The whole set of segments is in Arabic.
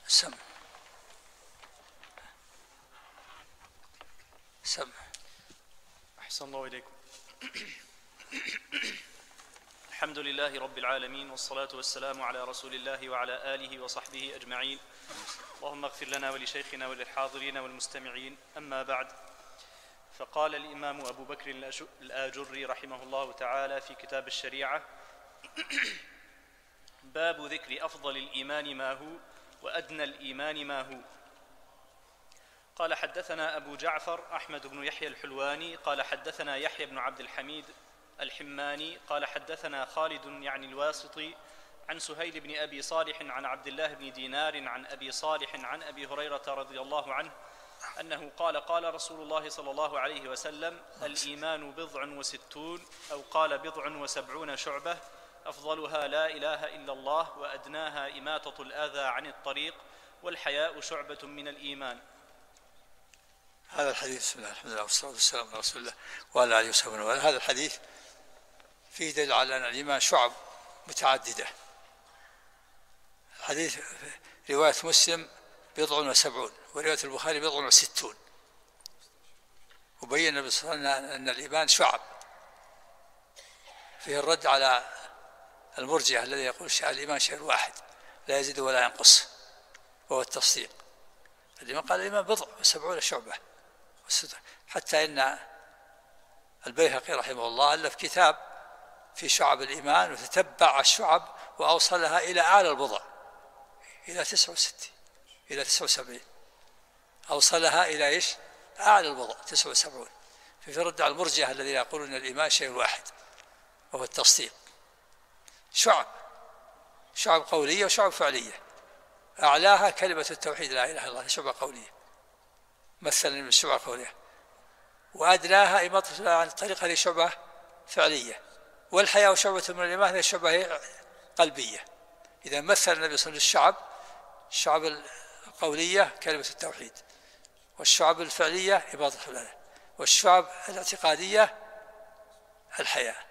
سم. أحسن الله إليكم. الحمد لله رب العالمين، والصلاة والسلام على رسول الله وعلى آله وصحبه أجمعين. اللهم اغفر لنا ولشيخنا وللحاضرين والمستمعين. أما بعد، فقال الإمام أبو بكر الآجري رحمه الله تعالى في كتاب الشريعة: باب ذكر أفضل الإيمان ما هو وأدنى الإيمان ما هو. قال: حدثنا أبو جعفر أحمد بن يحيى الحلواني قال حدثنا يحيى بن عبد الحميد الحماني قال حدثنا خالد يعني الواسطي عن سهيل بن أبي صالح عن عبد الله بن دينار عن أبي صالح عن أبي هريرة رضي الله عنه أنه قال: قال رسول الله صلى الله عليه وسلم: الإيمان 69 أو قال 70 شعبة، أفضلها لا إله إلا الله، وأدناها إماطة الأذى عن الطريق، والحياء شعبة من الإيمان. هذا الحديث، بسم الله الحمد لله والصلاة والسلام على رسول الله وعلى آله وصحبه. هذا الحديث فيه دليل على أن الإيمان شعب متعددة. الحديث رواية مسلم 70 ورواية البخاري 60. وبين النبي صلى الله عليه وسلم أن الإيمان شعب، فيه الرد على المرجئة الذي يقول الإيمان شيء واحد لا يزيد ولا ينقص، وهو التصديق. الإيمان قال الإيمان 70 شعبة، حتى إن البيهقي رحمه الله ألف كتاب في شعب الإيمان، وتتبع الشعب وأوصلها إلى أعلى البضع، إلى 69 إلى 79، أوصلها إلى إيش؟ أعلى البضع 79. في رد على المرجئة الذين يقولون أن الإيمان شيء واحد وهو التصديق. شعب قولية وشعب فعلية. أعلاها كلمة التوحيد لا إله إلا الله، شعب قولية، مثلا بالشعب القولية. وأدناها إماطة الأذى عن الطريق، هذه شعبة فعلية. والحياء شعبة من الإيمان، هذه شعبة قلبية. إذا مثل النبي صلى الله عليه وسلم الشعب القولية كلمة التوحيد، والشعب الفعلية إماطة الأذى، والشعب الاعتقادية الحياء.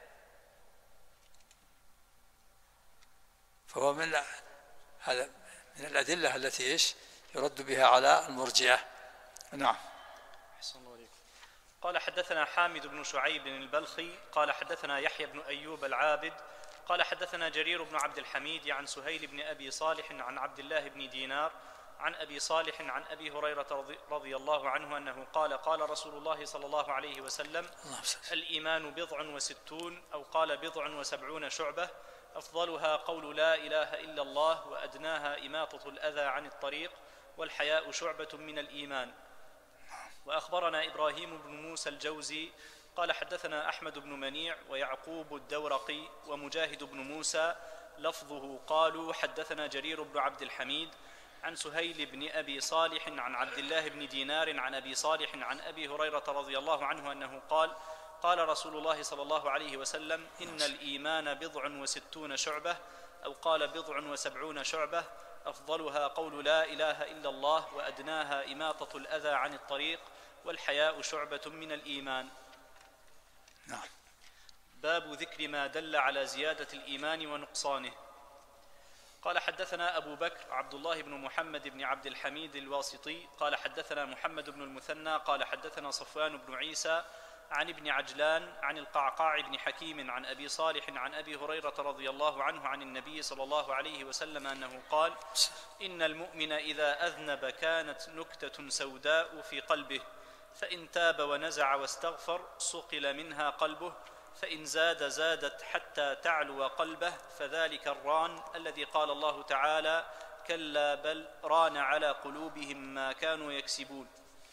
فهو من الأدلة التي إيش يرد بها على المرجئة. نعم. أحسن الله عليكم. قال: حدثنا حامد بن شعيب البلخي قال حدثنا يحيى بن أيوب العابد قال حدثنا جرير بن عبد الحميد عن سهيل بن أبي صالح عن عبد الله بن دينار عن أبي صالح عن أبي هريرة رضي الله عنه أنه قال: قال رسول الله صلى الله عليه وسلم: الإيمان 69 أو قال 70 شعبة، أفضلها قول لا إله إلا الله، وأدناها إماطة الأذى عن الطريق، والحياء شعبة من الإيمان. وأخبرنا إبراهيم بن موسى الجوزي قال حدثنا أحمد بن منيع ويعقوب الدورقي ومجاهد بن موسى، لفظه قالوا حدثنا جرير بن عبد الحميد عن سهيل بن أبي صالح عن عبد الله بن دينار عن أبي صالح عن أبي هريرة رضي الله عنه أنه قال: قال رسول الله صلى الله عليه وسلم: إن الإيمان 69 شعبة أو قال 70 شعبة، أفضلها قول لا إله إلا الله، وأدناها إماطة الأذى عن الطريق، والحياء شعبة من الإيمان. نعم. باب ذكر ما دل على زيادة الإيمان ونقصانه. قال: حدثنا أبو بكر عبد الله بن محمد بن عبد الحميد الواسطي قال حدثنا محمد بن المثنى قال حدثنا صفوان بن عيسى عن ابن عجلان عن القعقاع بن حكيم عن أبي صالح عن أبي هريرة رضي الله عنه عن النبي صلى الله عليه وسلم أنه قال: إن المؤمن إذا أذنب كانت نكتة سوداء في قلبه، فإن تاب ونزع واستغفر صقل منها قلبه، فإن زاد زادت حتى تعلو قلبه، فذلك الران الذي قال الله تعالى: كلا بل ران على قلوبهم ما كانوا يكسبون.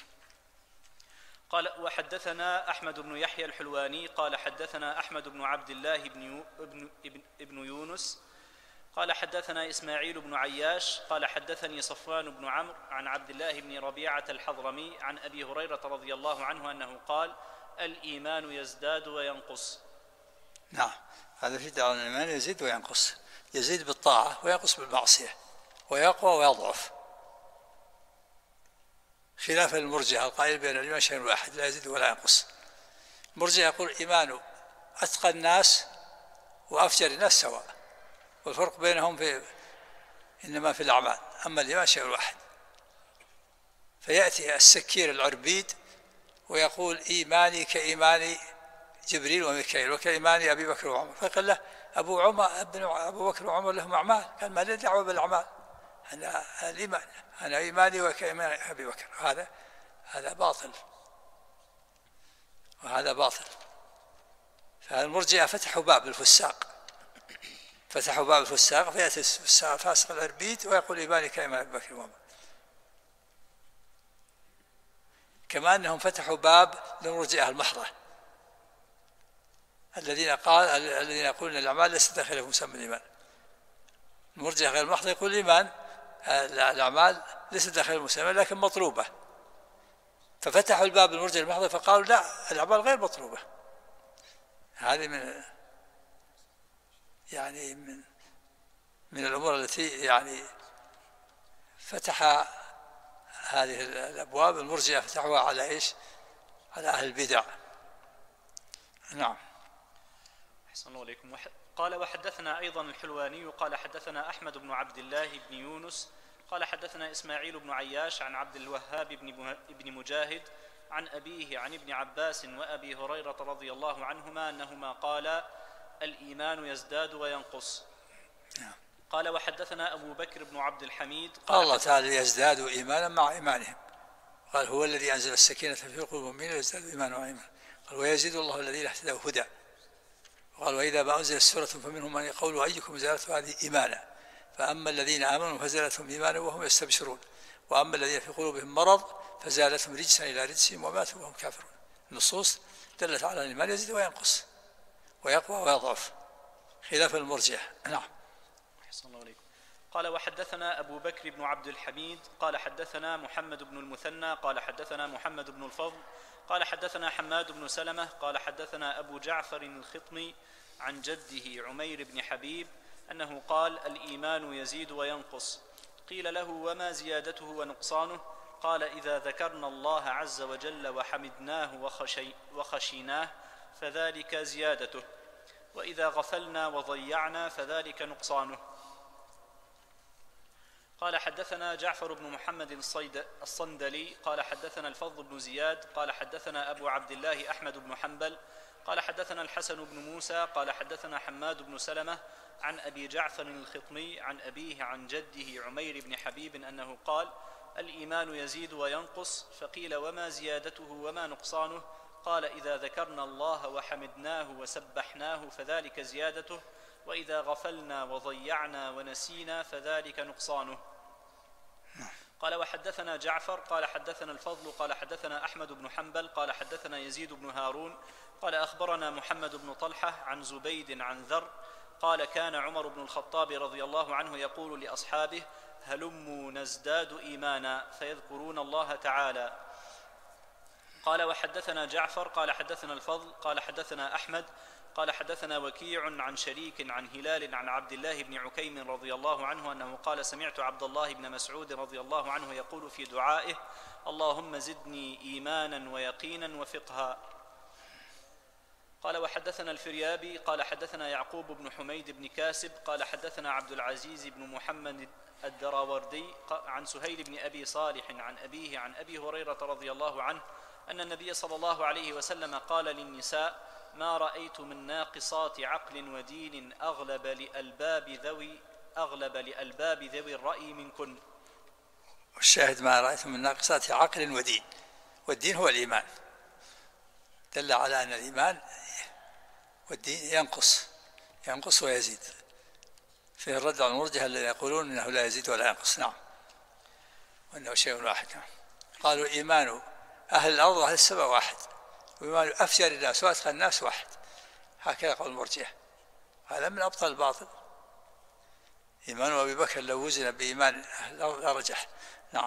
قال: وحدثنا أحمد بن يحيى الحلواني قال حدثنا أحمد بن عبد الله بن يونس قال حدثنا إسماعيل بن عياش قال حدثني صفوان بن عمرو عن عبد الله بن ربيعة الحضرمي عن أبي هريرة رضي الله عنه أنه قال: الإيمان يزداد وينقص. نعم. هذا في دار الإيمان يزيد وينقص، يزيد بالطاعة وينقص بالمعصية، ويقوى ويضعف، خلاف المرجئة القائل بأن الإيمان شيء واحد لا يزيد ولا ينقص. المرجئة يقول الإيمان أتقى الناس وأفجر الناس سواء، والفرق بينهم في إنما في الأعمال، أما الإيمان شيء واحد. فيأتي السكير العربيد ويقول إيماني كإيمان جبريل وميكائيل وكإيمان أبي بكر وعمر، فقال له أبو بكر وعمر لهم أعمال، قال ما لي دعوة بالأعمال، أنا الإيمان، أنا إيماني وكإيمان أبي بكر. هذا باطل، وهذا باطل. فالمرجئة فتحوا باب الفساق، فيأتي الفاسق العربيد ويقول إيماني كإيمان أبي بكر وعمر. كما أنهم فتحوا باب للمرجئة المحضة الذين يقولون الأعمال ليست داخلة في مسمى الإيمان. المرجئة غير المحضة يقول الإيمان الأعمال ليست داخل المسمى لكن مطلوبة، ففتحوا الباب للمرجئة المحضة فقالوا لا، الأعمال غير مطلوبة. هذه من الأمور التي فتح هذه الأبواب المرجئة فتحوها على إيش؟ على أهل البدع. نعم. أحسن الله عليكم. قال وحدثنا أيضا الحلواني قال حدثنا أحمد بن عبد الله بن يونس قال حدثنا إسماعيل بن عياش عن عبد الوهاب بن مجاهد عن أبيه عن ابن عباس وأبي هريرة رضي الله عنهما أنهما قال الإيمان يزداد وينقص. قال وحدثنا أبو بكر بن عبد الحميد قال الله تعالى يزدادوا إيمانا مع إيمانهم، قال هو الذي أنزل السكينة في قلوب المؤمنين ليزدادوا إيمانا مع إيمانهم، قال ويزيد الله الذين اهتدوا هدى، قال وإذا ما أنزلت سورة فمنهم من يقول أيكم زادته هذه إيمانا، فأما الذين آمنوا فزادتهم إيمانا وهم يستبشرون، وأما الذين في قلوبهم مرض فزادتهم رجسا إلى رجسهم وماتوا وهم كافرون. النصوص دلت على أن الإيمان يزيد وينقص ويقوى ويضعف خلاف المرجئة. نعم. أحسن الله عليكم. قال وحدثنا أبو بكر بن عبد الحميد قال حدثنا محمد بن المثنى قال حدثنا محمد بن الفضل قال حدثنا حماد بن سلمة قال حدثنا أبو جعفر الخطمي عن جده عمير بن حبيب أنه قال الإيمان يزيد وينقص. قيل له وما زيادته ونقصانه؟ قال إذا ذكرنا الله عز وجل وحمدناه وخشيناه فذلك زيادته، وإذا غفلنا وضيعنا فذلك نقصانه. قال حدثنا جعفر بن محمد الصندلي قال حدثنا الفضل بن زياد قال حدثنا أبو عبد الله أحمد بن حنبل قال حدثنا الحسن بن موسى قال حدثنا حماد بن سلمة عن أبي جعفر الخطمي عن أبيه عن جده عمير بن حبيب أنه قال الإيمان يزيد وينقص. فقيل وما زيادته وما نقصانه؟ قال إذا ذكرنا الله وحمدناه وسبحناه فذلك زيادته، وإذا غفلنا وضيعنا ونسينا فذلك نقصانه. قال وحدثنا جعفر قال حدثنا الفضل قال حدثنا أحمد بن حنبل قال حدثنا يزيد بن هارون قال أخبرنا محمد بن طلحة عن زبيد عن ذر قال كان عمر بن الخطاب رضي الله عنه يقول لأصحابه هلموا نزداد إيمانا، فيذكرون الله تعالى. قال وحدثنا جعفر قال حدثنا الفضل قال حدثنا أحمد قال حدثنا وكيع عن شريك عن هلال عن عبد الله بن عكيم رضي الله عنه أنه قال سمعت عبد الله بن مسعود رضي الله عنه يقول في دعائه اللهم زدني إيمانا ويقينا وفقها. قال وحدثنا الفريابي قال حدثنا يعقوب بن حميد بن كاسب قال حدثنا عبد العزيز بن محمد الدراوردي عن سهيل بن أبي صالح عن أبيه عن أبي هريرة رضي الله عنه أن النبي صلى الله عليه وسلم قال للنساء ما رأيت من ناقصات عقل ودين أغلب لألباب ذوي الرأي منكن. والشاهد ما رأيت من ناقصات عقل ودين، والدين هو الإيمان، دل على أن الإيمان والدين ينقص ويزيد. فيه الرد على المرجئة الذين يقولون إنه لا يزيد ولا ينقص. نعم، وإنه شيء واحد. قالوا إيمان أهل الأرض وأهل السماء واحد، وإيمان أفجر الناس وأتقى الناس واحد، هكذا قول المرجئة. هذا من أبطل الباطل. إيمان أبي بكر لو وزن بإيمان أهل الأرض لرجح. نعم.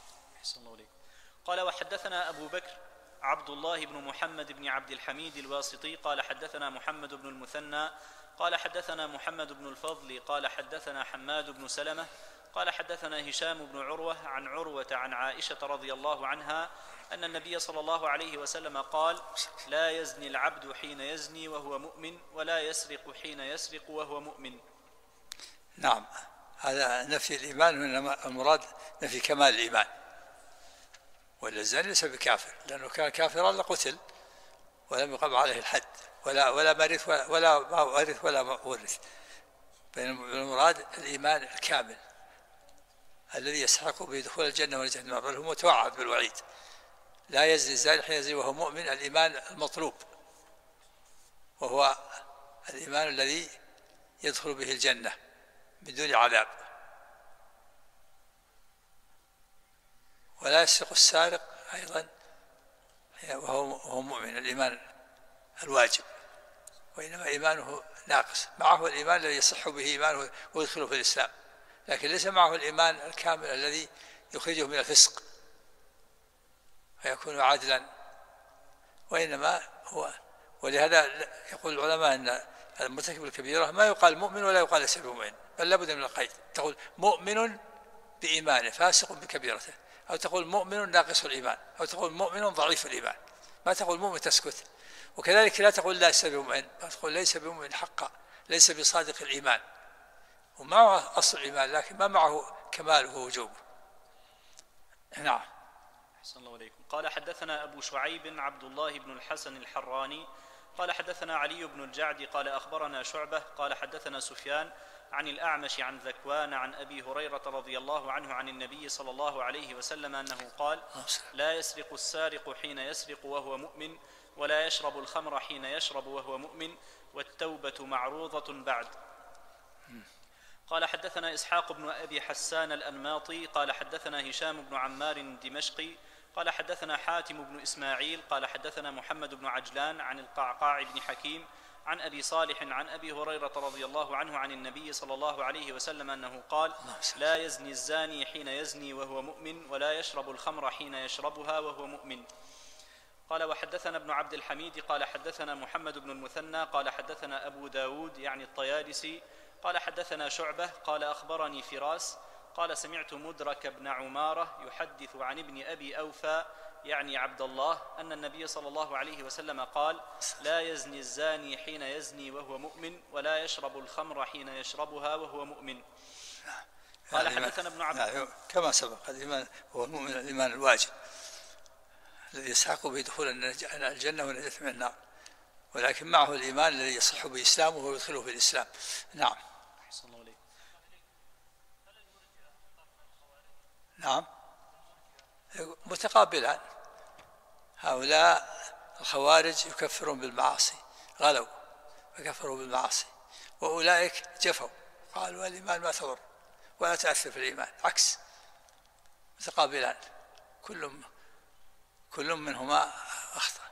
قال وحدثنا أبو بكر عبد الله بن محمد بن عبد الحميد الواسطي قال حدثنا محمد بن المثنى قال حدثنا محمد بن الفضل قال حدثنا حماد بن سلمة قال حدثنا هشام بن عروة عن عروة عن عائشة رضي الله عنها أن النبي صلى الله عليه وسلم قال لا يزني العبد حين يزني وهو مؤمن، ولا يسرق حين يسرق وهو مؤمن. نعم، هذا نفي الإيمان، وإنما المراد نفي كمال الإيمان. ولا الزاني ليس بكافر، لأنه كان كافرا لقتل ولم يقم عليه الحد، ولا مرث ولا ورث ولا ورث. المراد الإيمان الكامل الذي يستحق به دخول الجنة والجنة، بل هو متوعد بالوعيد. لا يزني الزاني حين يزني وهو مؤمن، الإيمان المطلوب، وهو الإيمان الذي يدخل به الجنة بدون عذاب. ولا يسرق السارق أيضا وهو مؤمن، الإيمان الواجب، وإنما إيمانه ناقص. معه الإيمان الذي يصح به إيمانه ويدخله في الإسلام، لكن ليس معه الإيمان الكامل الذي يخرجه من الفسق فيكون عادلا. وإنما هو، ولهذا يقول العلماء أن المرتكب الكبيرة ما يقال مؤمن ولا يقال ليس بمؤمن، بل لابد من القيد. تقول مؤمن بإيمانه فاسق بكبيرته، أو تقول مؤمن ناقص الإيمان، أو تقول مؤمن ضعيف الإيمان، ما تقول مؤمن تسكت. وكذلك لا تقول ليس بمؤمن، تقول ليس بمؤمن حقا، ليس بصادق الإيمان، ومعه أصل الإيمان لكن ما معه كماله ووجوبه. نعم. أحسن الله إليكم. قال حدثنا أبو شعيب عبد الله بن الحسن الحراني قال حدثنا علي بن الجعد قال أخبرنا شعبة قال حدثنا سفيان عن الأعمش عن ذكوان عن أبي هريرة رضي الله عنه عن النبي صلى الله عليه وسلم أنه قال: لا يسرق السارق حين يسرق وهو مؤمن، ولا يشرب الخمر حين يشرب وهو مؤمن، والتوبة معروضة بعد. قال حدثنا إسحاق بن أبي حسان الأنماطي قال حدثنا هشام بن عمار الدمشقي قال حدثنا حاتم بن إسماعيل قال حدثنا محمد بن عجلان عن القعقاع بن حكيم عن أبي صالح عن أبي هريرة رضي الله عنه عن النبي صلى الله عليه وسلم أنه قال: لا يزني الزاني حين يزني وهو مؤمن، ولا يشرب الخمر حين يشربها وهو مؤمن. قال وحدثنا ابن عبد الحميد قال حدثنا محمد بن المثنى قال حدثنا أبو داود يعني الطيالسي قال حدثنا شعبة قال أخبرني فراس قال سمعت مدرك بن عمارة يحدث عن ابن أبي أوفى يعني عبد الله أن النبي صلى الله عليه وسلم قال: لا يزني الزاني حين يزني وهو مؤمن، ولا يشرب الخمر حين يشربها وهو مؤمن. قال حدثنا ابن عبد كما سبق، الإيمان هو المؤمن الإيمان الواجب الذي يسحق به دخول الجنة والنجاة من النار، ولكن معه الإيمان الذي يصح به إسلامه ويدخله في الإسلام. نعم. نعم، متقابلان. هؤلاء الخوارج يكفرون بالمعاصي، غلوا فكفروا بالمعاصي، وأولئك جفوا قالوا الإيمان ما تضر ولا تأثر في الإيمان، عكس، متقابلان، كل منهما أخطأ.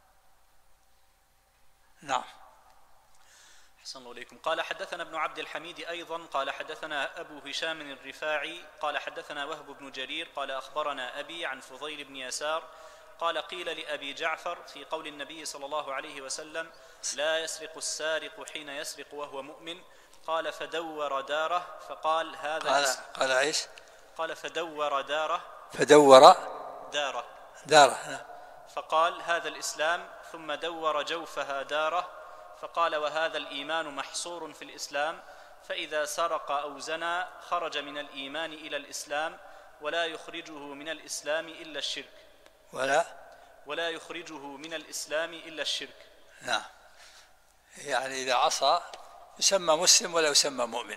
نعم. أحسن الله إليكم. قال حدثنا ابن عبد الحميد أيضا قال حدثنا أبو هشام الرفاعي قال حدثنا وهب بن جرير قال أخبرنا أبي عن فضيل بن يسار قال قيل لأبي جعفر في قول النبي صلى الله عليه وسلم: لا يسرق السارق حين يسرق وهو مؤمن، قال فدور داره فقال هذا قال ايش؟ قال فدور داره داره فقال هذا الإسلام، ثم دور جوفها داره فقال وهذا الإيمان محصور في الإسلام، فإذا سرق أو زنى خرج من الإيمان إلى الإسلام، ولا يخرجه من الإسلام إلا الشرك. ولا يخرجه من الإسلام إلا الشرك. نعم، يعني إذا عصى يسمى مسلم ولا يسمى مؤمن.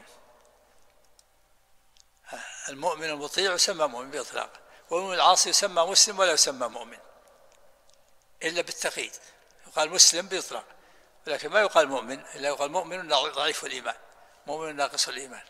المؤمن المطيع يسمى مؤمن بإطلاق، والمؤمن العاصي يسمى مسلم ولا يسمى مؤمن إلا بالتقييد، يقال مسلم بإطلاق، ولكن ما يقال مؤمن إلا يقال مؤمن ضعيف الإيمان، مؤمن ناقص الإيمان.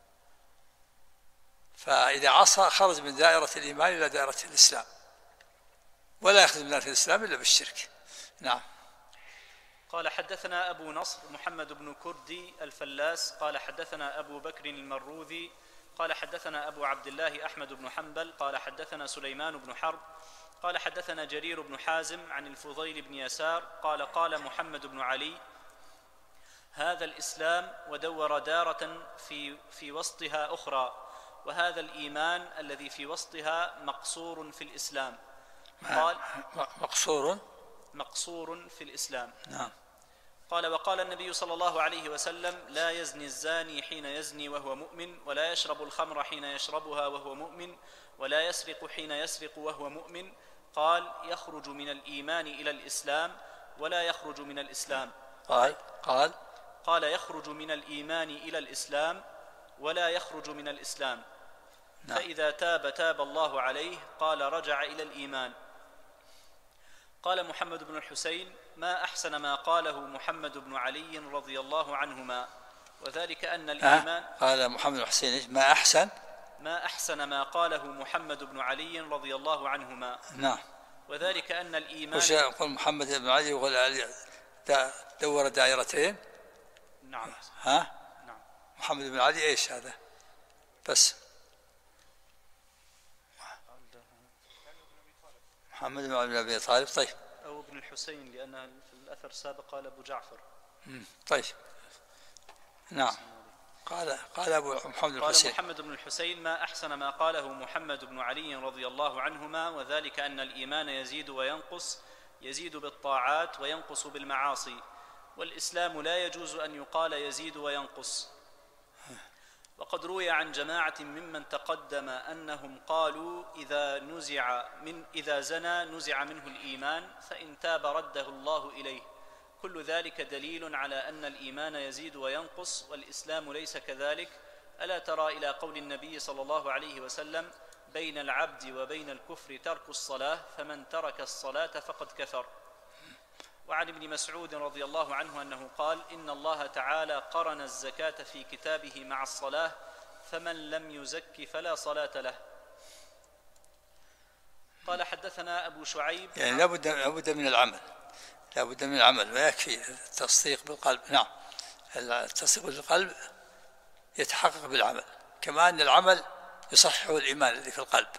فإذا عصى خرج من دائرة الإيمان إلى دائرة الإسلام، ولا يخرج من دائرة الإسلام إلا بالشرك. نعم. قال حدثنا أبو نصر محمد بن كردي الفلاس قال حدثنا أبو بكر المروذي قال حدثنا أبو عبد الله أحمد بن حنبل قال حدثنا سليمان بن حرب قال حدثنا جرير بن حازم عن الفضيل بن يسار قال محمد بن علي: هذا الإسلام ودور دارة في وسطها أخرى، وهذا الإيمان الذي في وسطها مقصور في الإسلام. قال مقصور في الإسلام. نعم. قال: وقال النبي صلى الله عليه وسلم: لا يزني الزاني حين يزني وهو مؤمن، ولا يشرب الخمر حين يشربها وهو مؤمن، ولا يسرق حين يسرق وهو مؤمن. قال: يخرج من الإيمان إلى الإسلام ولا يخرج من الإسلام. قال يخرج من الإيمان إلى الإسلام ولا يخرج من الإسلام. نعم. فإذا تاب الله عليه. قال: رجع إلى الإيمان. قال محمد بن الحسين: ما أحسن ما قاله محمد بن علي رضي الله عنهما، وذلك أن الإيمان قال محمد بن الحسين: ما أحسن ما قاله محمد بن علي رضي الله عنهما. نعم. وذلك أن الإيمان. وش يقول محمد بن علي؟ يقول علي دور دائرتين. نعم. نعم. محمد بن علي ايش هذا؟ بس محمد بن علي بن ابي طالب. طيب. او ابن الحسين، لان في الاثر السابق قال ابو جعفر. طيب. نعم. قال ابو محمد بن الحسين: قال محمد بن الحسين: ما احسن ما قاله محمد بن علي رضي الله عنهما، وذلك ان الايمان يزيد وينقص، يزيد بالطاعات وينقص بالمعاصي، والإسلام لا يجوز أن يقال يزيد وينقص. وقد روي عن جماعة ممن تقدم أنهم قالوا: إذا زنى نزع منه الإيمان، فإن تاب رده الله إليه. كل ذلك دليل على أن الإيمان يزيد وينقص، والإسلام ليس كذلك. ألا ترى إلى قول النبي صلى الله عليه وسلم: بين العبد وبين الكفر ترك الصلاة، فمن ترك الصلاة فقد كفر. وعن ابن مسعود رضي الله عنه أنه قال: إن الله تعالى قرن الزكاة في كتابه مع الصلاة، فمن لم يزك فلا صلاة له. قال: حدثنا أبو شعيب. يعني لابد من العمل، ويكفي التصديق بالقلب. نعم. التصديق بالقلب يتحقق بالعمل، كما أن العمل يصحح الإيمان الذي في القلب.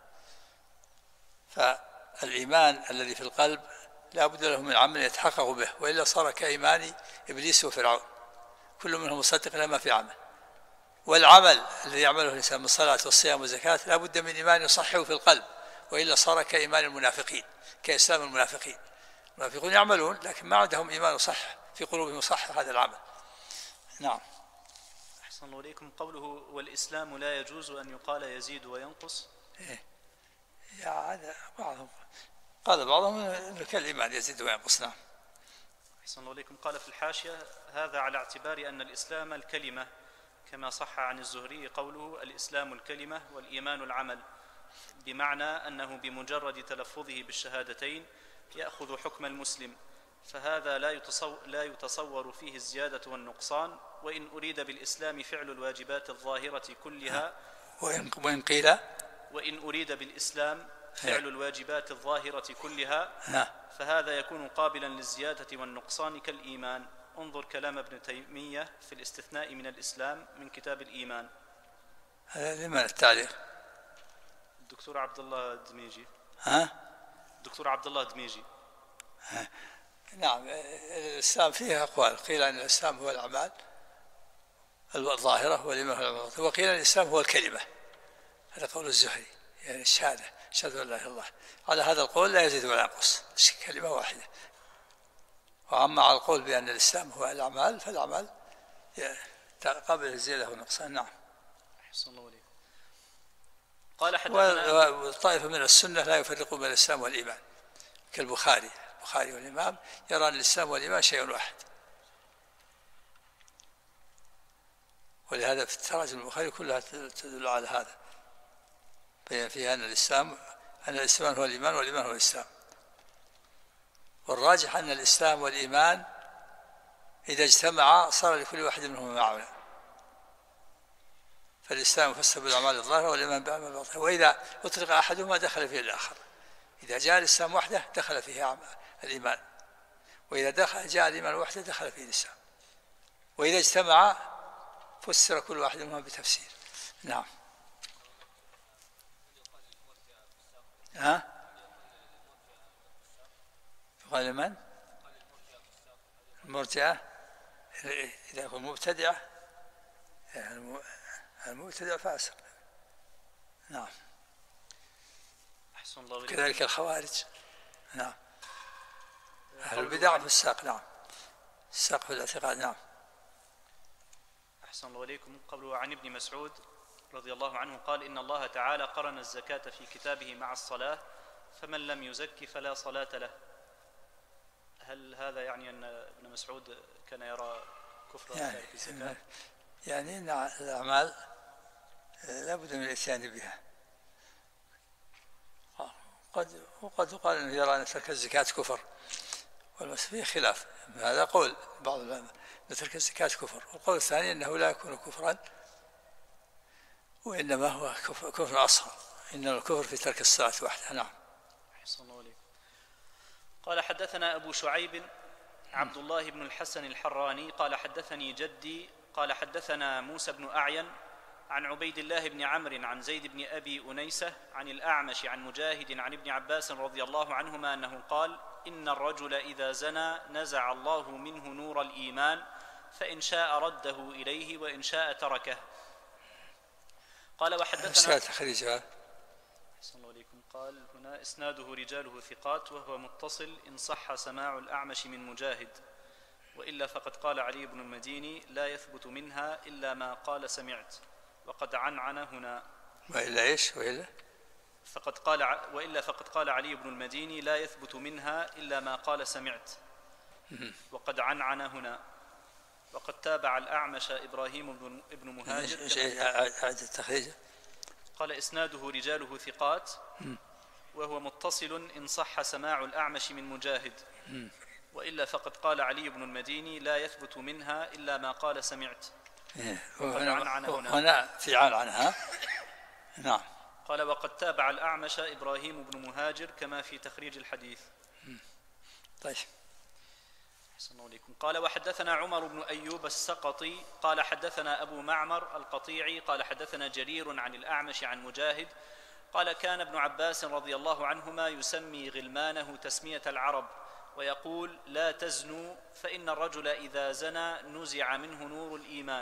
فالإيمان الذي في القلب لا بد له من عمل يتحقق به، وإلا صار كإيمان إبليس وفرعون، كل منهم مصدق لما في عمل. والعمل الذي يعمله الإنسان من صلاة والصيام والزكاة لا بد من إيمان يصحه في القلب، وإلا صار كإيمان المنافقين، كإسلام المنافقين. المنافقون يعملون لكن ما عندهم إيمان صح في قلوبهم يصحح هذا العمل. نعم. أحسن الله إليكم. قوله: والإسلام لا يجوز أن يقال يزيد وينقص. يا هذا قال بعضهم إنه كالإيمان يزيد وينقص. نعم. أحسن الله إليكم. قال في الحاشية: هذا على اعتبار أن الإسلام الكلمة، كما صح عن الزهري قوله: الإسلام الكلمة والإيمان العمل، بمعنى أنه بمجرد تلفظه بالشهادتين يأخذ حكم المسلم، فهذا لا يتصور فيه الزيادة والنقصان. وإن أريد بالإسلام فعل الواجبات الظاهرة كلها، وإن أريد بالإسلام فعل الواجبات الظاهرة كلها، فهذا يكون قابلا للزيادة والنقصان كالإيمان. انظر كلام ابن تيمية في الاستثناء من الإسلام من كتاب الإيمان. لمن التعليق؟ الدكتور عبد الله الدميجي. الدكتور عبد الله الدميجي. نعم. الإسلام فيه أقوال، قيل أن الإسلام هو الأعمال الظاهرة والإيمان هو الأعمال، وقيل أن الإسلام هو الكلمة، هذا قول الزهري، يعني الشهادة، أشهد أن لا إله إلا الله. على هذا القول لا يزيد ولا ينقص، كلمة واحدة. وأما على القول بأن الإسلام هو الأعمال، فالأعمال قابل الزيادة والنقصان. نعم. أحسن الله عليكم. قال: حدثنا. والطائفة من السنة لا يفرقون بين الإسلام والإيمان، كالبخاري والإمام يرى أن الإسلام والإيمان شيء واحد، ولهذا في التراجم البخاري كلها تدل على هذا، بين فيها أن الإسلام هو الإيمان والإيمان هو الإسلام. والراجح أن الإسلام والإيمان إذا اجتمعا صار لكل واحد منهما معنى، فالإسلام يفسر بالأعمال الظاهرة والإيمان بالأعمال الباطنة، وإذا أطلق أحدهما دخل فيه الآخر. إذا جاء الإسلام وحده دخل فيه الإيمان، وإذا جاء الإيمان وحده دخل فيه الإسلام، وإذا اجتمعا فسر كل واحد منهما بتفسير. نعم. قال من؟ المرجئة إذا يكون مبتدعة، المبتدع فاسق. نعم. أحسن الله إليكم. كذلك الخوارج. نعم. أهل البدع فساق. نعم. سقف الاعتقاد. نعم. أحسن الله إليكم. قبله عن ابن مسعود رضي الله عنه قال: إن الله تعالى قرن الزكاة في كتابه مع الصلاة، فمن لم يزك فلا صلاة له. هل هذا يعني أن ابن مسعود كان يرى كفر تارك الزكاة؟ يعني أن الأعمال لا بد من الإتيان بها. وقد يقال أنه يرى أن ترك الزكاة كفر، والمسألة فيه خلاف. هذا قول بعض العلماء أن ترك الزكاة كفر، والقول الثاني أنه لا يكون كفرا، وإنما هو كفر أصغر، إنما الكفر في ترك الصلاة وحدها. نعم. أحسن الله عليكم. قال: حدثنا أبو شعيب عبد الله بن الحسن الحراني قال: حدثني جدي قال: حدثنا موسى بن أعين عن عبيد الله بن عمرو عن زيد بن أبي أنيسة عن الأعمش عن مجاهد عن ابن عباس رضي الله عنهما أنه قال: إن الرجل إذا زنى نزع الله منه نور الإيمان، فإن شاء رده إليه وإن شاء تركه. قال: وحدثنا تخريجها. أحسن الله عليكم. قال هنا: إسناده رجاله ثقات، وهو متصل إن صح سماع الأعمش من مجاهد، وإلا فقد قال علي بن المديني: لا يثبت منها إلا ما قال سمعت. وقد عنعن هنا. وإلا إيش؟ وإلا فقد قال علي بن المديني: لا يثبت منها إلا ما قال سمعت. وقد عنعن هنا. وقد تابع الأعمش إبراهيم بن مهاجر. هذا التخريج. قال: إسناده رجاله ثقات، وهو متصل إن صح سماع الأعمش من مجاهد، وإلا فقد قال علي بن المديني: لا يثبت منها إلا ما قال سمعت. هنا في عنها. نعم. قال: وقد تابع الأعمش إبراهيم بن مهاجر كما في تخريج الحديث. طيب. أحسن الله عليكم. قال: وحدثنا عمر بن أيوب السقطي قال: حدثنا أبو معمر القطيعي قال: حدثنا جرير عن الأعمش عن مجاهد قال: كان ابن عباس رضي الله عنهما يسمي غلمانه تسمية العرب، ويقول: لا تزنوا، فإن الرجل إذا زنى نزع منه نور الإيمان.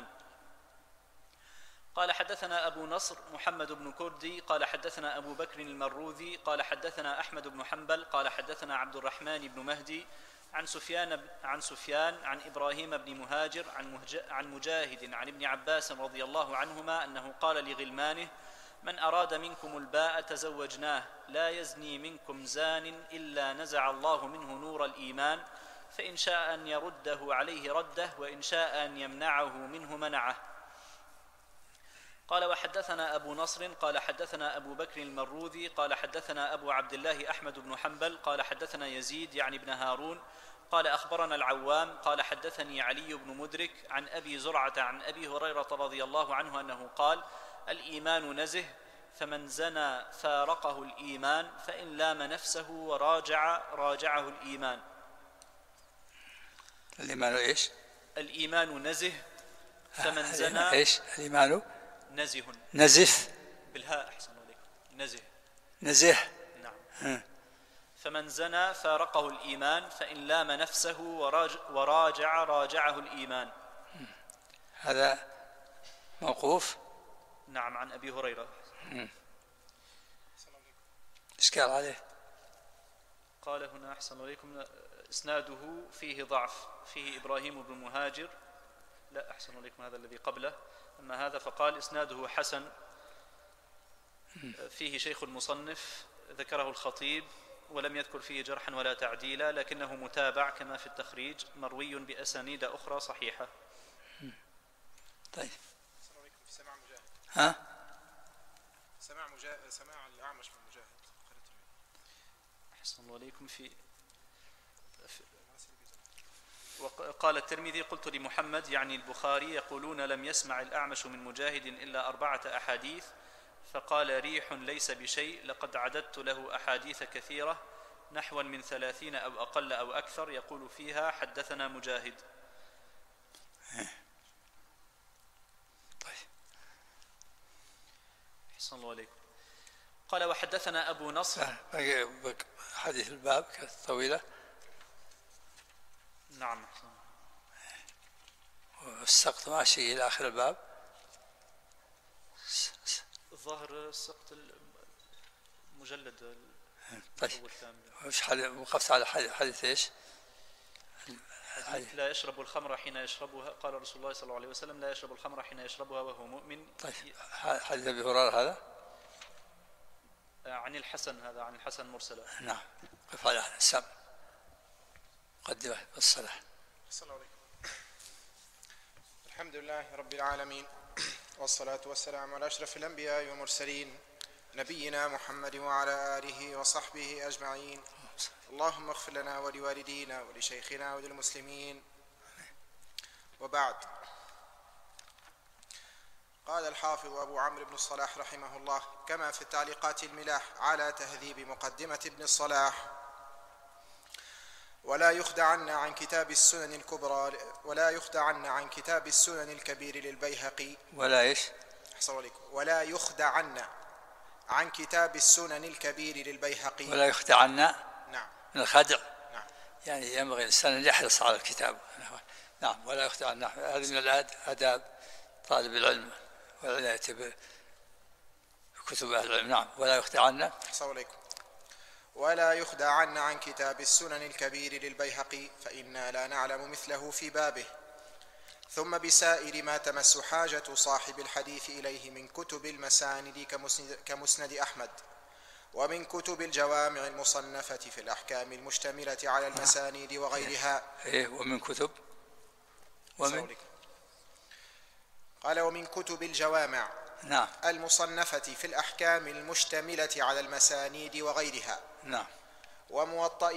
قال: حدثنا أبو نصر محمد بن كردي قال: حدثنا أبو بكر المروذي قال: حدثنا أحمد بن حنبل قال: حدثنا عبد الرحمن بن مهدي عن سفيان عن إبراهيم بن مهاجر عن مجاهد عن ابن عباس رضي الله عنهما أنه قال لغلمانه: من أراد منكم الباء تزوجناه، لا يزني منكم زان إلا نزع الله منه نور الإيمان، فإن شاء أن يرده عليه رده، وإن شاء أن يمنعه منه منعه. قال: وحدثنا أبو نصر قال: حدثنا أبو بكر المروذي قال: حدثنا أبو عبد الله أحمد بن حنبل قال: حدثنا يزيد يعني بن هارون قال: أخبرنا العوام قال: حدثني علي بن مدرك عن أبي زرعة عن أبي هريرة رضي الله عنه أنه قال: الإيمان نزه، فمن زنى فارقه الإيمان، فإن لام نفسه راجعه الإيمان. الإيمان إيش؟ الإيمان نزه، فمن زنى إيش؟ الإيمان نزه. نزف بالهاء. أحسن عليك. نزه. نعم. فمن زنى فارقه الإيمان، فإن لام نفسه راجعه الإيمان. هذا موقوف. نعم، عن أبي هريرة. إشكال عليه. قال هنا: أحسن عليكم، إسناده فيه ضعف، فيه إبراهيم بن مهاجر. لا، أحسن عليكم، هذا الذي قبله. أما هذا فقال: إسناده حسن، فيه شيخ المصنف ذكره الخطيب، ولم يذكر فيه جرحا ولا تعديلا، لكنه متابع كما في التخريج، مروي بأسانيد أخرى صحيحة. طيب. في سماع مجاهد. ها؟ سماع الأعمش من مجاهد. أحسن الله عليكم. وقال الترمذي: قلت لمحمد يعني البخاري: يقولون لم يسمع الأعمش من مجاهد إلا 4 أحاديث، فقال: ريح ليس بشيء، لقد عددت له أحاديث كثيرة نحو من 30 أو أقل أو أكثر، يقول فيها: حدثنا مجاهد. طيب. أحسن الله عليكم. قال: وحدثنا أبو نصر. حديث الباب كانت طويلة. نعم. والسقط ماشي إلى آخر الباب. الظاهر السقط المجلد. طيب. وقفت على حديث إيش؟ حديث لا يشرب الخمر حين يشربها، قال رسول الله صلى الله عليه وسلم لا يشرب الخمر حين يشربها وهو مؤمن. طيب حديث أبي هريرة هذا عن الحسن، هذا عن الحسن مرسلا. نعم. قف على السم مقدمة بالصلاة. السلام عليكم. الحمد لله رب العالمين، والصلاة والسلام على أشرف الأنبياء والمرسلين نبينا محمد وعلى آله وصحبه أجمعين. اللهم اغفر لنا ولوالدينا ولشيخنا وللمسلمين. وبعد، قال الحافظ أبو عمرو بن الصلاح رحمه الله كما في التعليقات الملاح على تهذيب مقدمة ابن الصلاح: ولا يخدعن عن كتاب السنن الكبرى، ولا يخدعن عن كتاب السنن الكبير للبيهقي. ولا إيش؟ أحسن عليكم. ولا يخدعن عن كتاب السنن الكبير للبيهقي. ولا يخدعن. نعم. من الخدع. نعم. يعني ينبغي الإنسان أن يحرص على الكتاب. نعم. ولا يخدعن، هذه من الآداب طالب العلم والعناية بكتب أهل العلم. نعم. ولا يخدعن. أحسن عليكم. ولا يخدعن عن كتاب السنن الكبير للبيهقي، فإنا لا نعلم مثله في بابه، ثم بسائر ما تمس حاجة صاحب الحديث إليه من كتب المساند كمسند أحمد، ومن كتب الجوامع المصنفة في الأحكام المشتملة على المسانيد وغيرها. ومن كتب قال ومن كتب الجوامع نعم المصنفة في الأحكام المشتملة على المسانيد وغيرها. نعم. وموطأ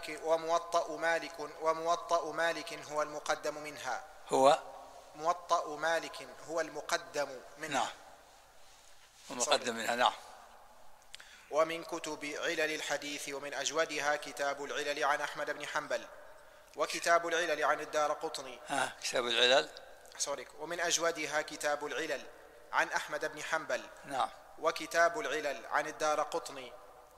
مالك هو المقدم منها. موطأ مالك هو المقدم منها. نعم. ومقدم منها. نعم. ومن كتب علل الحديث ومن أجودها كتاب العلل عن أحمد بن حنبل، وكتاب العلل عن الدارقطني. كتاب العلل. ومن أجودها كتاب العلل عن أحمد بن حنبل. نعم. وكتاب العلل عن الدارقطني.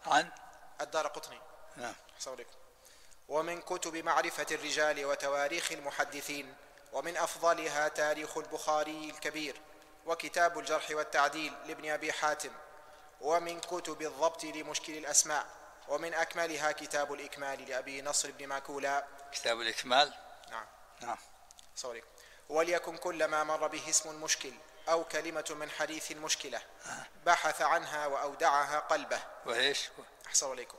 نعم. ومن كتب معرفة الرجال وتواريخ المحدثين، ومن أفضلها تاريخ البخاري الكبير، وكتاب الجرح والتعديل لابن أبي حاتم، ومن كتب الضبط لمشكل الأسماء، ومن أكملها كتاب الإكمال لأبي نصر بن ماكولا. كتاب الإكمال. نعم. وليكن كل ما مر به اسم مشكل أو كلمة من حديث مشكلة بحث عنها وأودعها قلبه. وإيش؟ أحسن عليكم.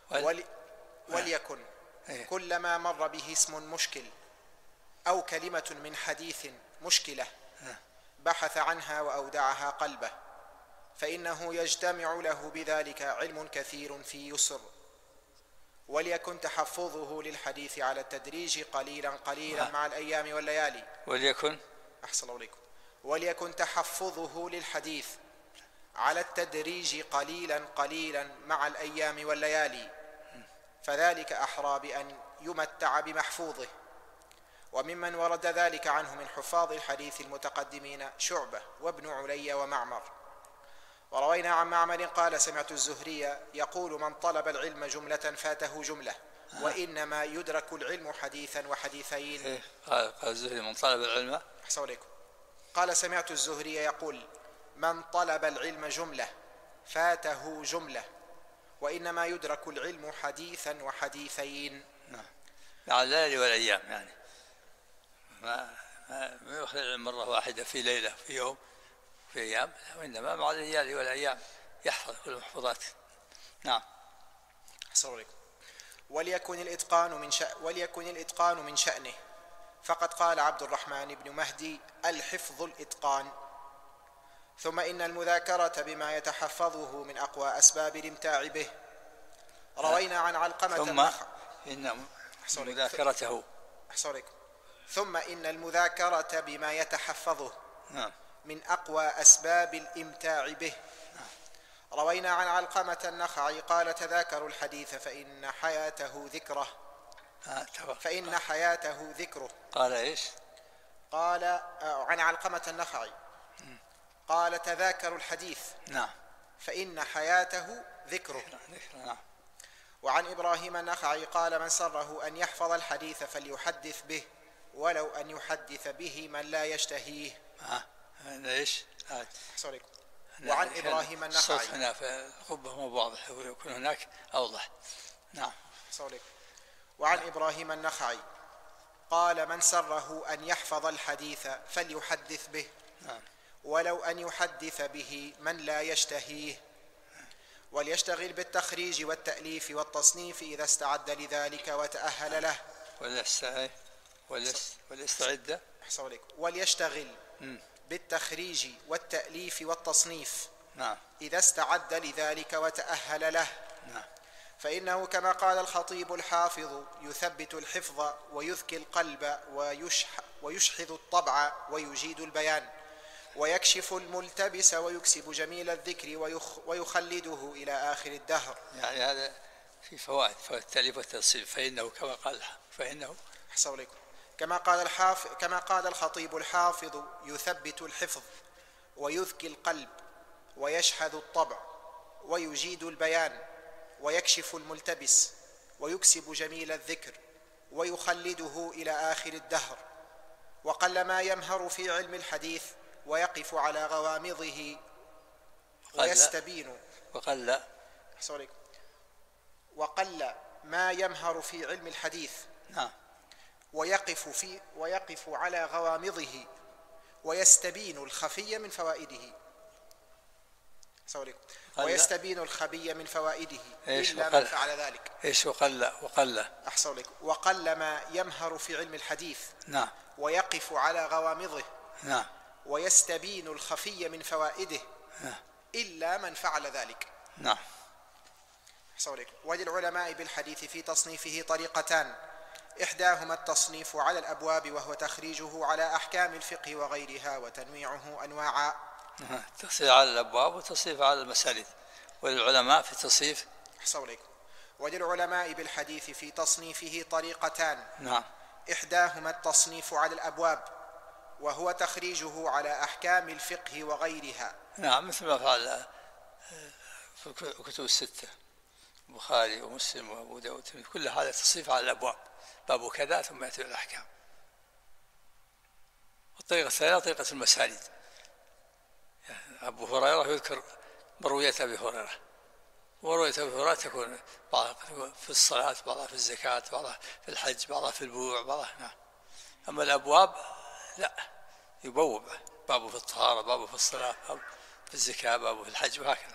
وليكن كل ما مر به اسم مشكل أو كلمة من حديث مشكلة بحث عنها وأودعها قلبه، فإنه يجتمع له بذلك علم كثير في يسر. وليكن تحفظه للحديث على التدريج قليلا مع الأيام والليالي. أحسن الله عليكم. وليكن تحفظه للحديث على التدريج قليلا مع الأيام والليالي، فذلك أحرى بأن يمتع بمحفوظه. وممن ورد ذلك عنه من حفاظ الحديث المتقدمين شعبة وابن علي ومعمر. وروينا عن معمر قال سمعت الزهري يقول من طلب العلم جملة فاته جملة، وإنما يدرك العلم حديثا وحديثين. قال الزهري من طلب العلم. أحسن عليكم. قال سمعت الزهري يقول من طلب العلم جملة فاته جملة، وإنما يدرك العلم حديثا وحديثين. نعم. مع الليالي والأيام، يعني ما يأخذ العلم مرة واحدة في ليلة في يوم في أيام، وإنما مع الليالي والأيام يحفظ كل المحفوظات. نعم. أحسن عليكم. وليكن الإتقان من شأنه، فقد قال عبد الرحمن بن مهدي الحفظ الإتقان. ثم إن المذاكرة بما يتحفظه من أقوى أسباب الامتاع به. روينا عن علقمة ثم إن مذاكرته. ثم إن المذاكرة بما يتحفظه من أقوى أسباب الامتاع به. روينا عن علقمة النخعي قال تذاكروا الحديث فإن حياته ذكره. قال إيش؟ قال عن علقمة النخعي قال تذاكروا الحديث فإن حياته ذكره. وعن إبراهيم النخعي قال من سره أن يحفظ الحديث فليحدث به ولو أن يحدث به من لا يشتهيه. ليش؟ وعن إبراهيم النخعي الصوت هنا في الخبة مو واضح، ويكون هناك أوضح. نعم. وعن إبراهيم النخعي قال: من سره أن يحفظ الحديث فليحدث به، ولو أن يحدث به من لا يشتهيه، وليشتغل بالتخريج والتأليف والتصنيف إذا استعد لذلك وتأهل له. وليستعد. وليشتغل بالتخريج والتأليف والتصنيف إذا استعد لذلك وتأهل له. فإنه كما قال الخطيب الحافظ: يثبت الحفظ ويذكي القلب ويشحذ الطبع ويجيد البيان، ويكشف الملتبس ويكسب جميل الذكر ويخلده إلى آخر الدهر. يعني هذا في فوائد التأليف والتصنيف. فإنه كما قال كما قال الخطيب الحافظ: يثبت الحفظ ويذكي القلب ويشحذ الطبع ويجيد البيان ويكشف الملتبس ويكسب جميل الذكر ويخلده إلى آخر الدهر. وقل ما يمهر في علم الحديث ويقف على غوامضه ويستبين. وقل ما يمهر في علم الحديث ويقف على غوامضه ويستبين الخفي من فوائده. ويستبين الخبي من فوائده إلا من فعل ذلك. وقل ما يمهر في علم الحديث ويقف على غوامضه ويستبين الخفي من فوائده إلا من فعل ذلك. وللعلماء بالحديث في تصنيفه طريقتان: إحداهما التصنيف على الأبواب وهو تخريجه على أحكام الفقه وغيرها وتنويعه أنواعا. تصنيف على الأبواب وتصنيف على المسالك. وللعلماء في التصنيف وللعلماء بالحديث في تصنيفه طريقتان: إحداهما التصنيف على الأبواب وهو تخريجه على أحكام الفقه وغيرها. مثل ما فعل في الكتب الستة، البخاري ومسلم وأبو داود، كل هذا تصنيف على الأبواب، باب كذا ثم يأتي الأحكام. والطريقة الثانية طريقة المسانيد. أبو هريرة يذكر مروية أبي هريرة، ورؤية أبي هريرة تكون بعضها في الصلاة، بعضها في الزكاة، بعضها في الحج، بعضها في البيوع، بعضها أما الأبواب لا، يبوب بابه في الطهارة، بابه في الصلاة، بابه في الزكاة، بابه في الحج، وهكذا.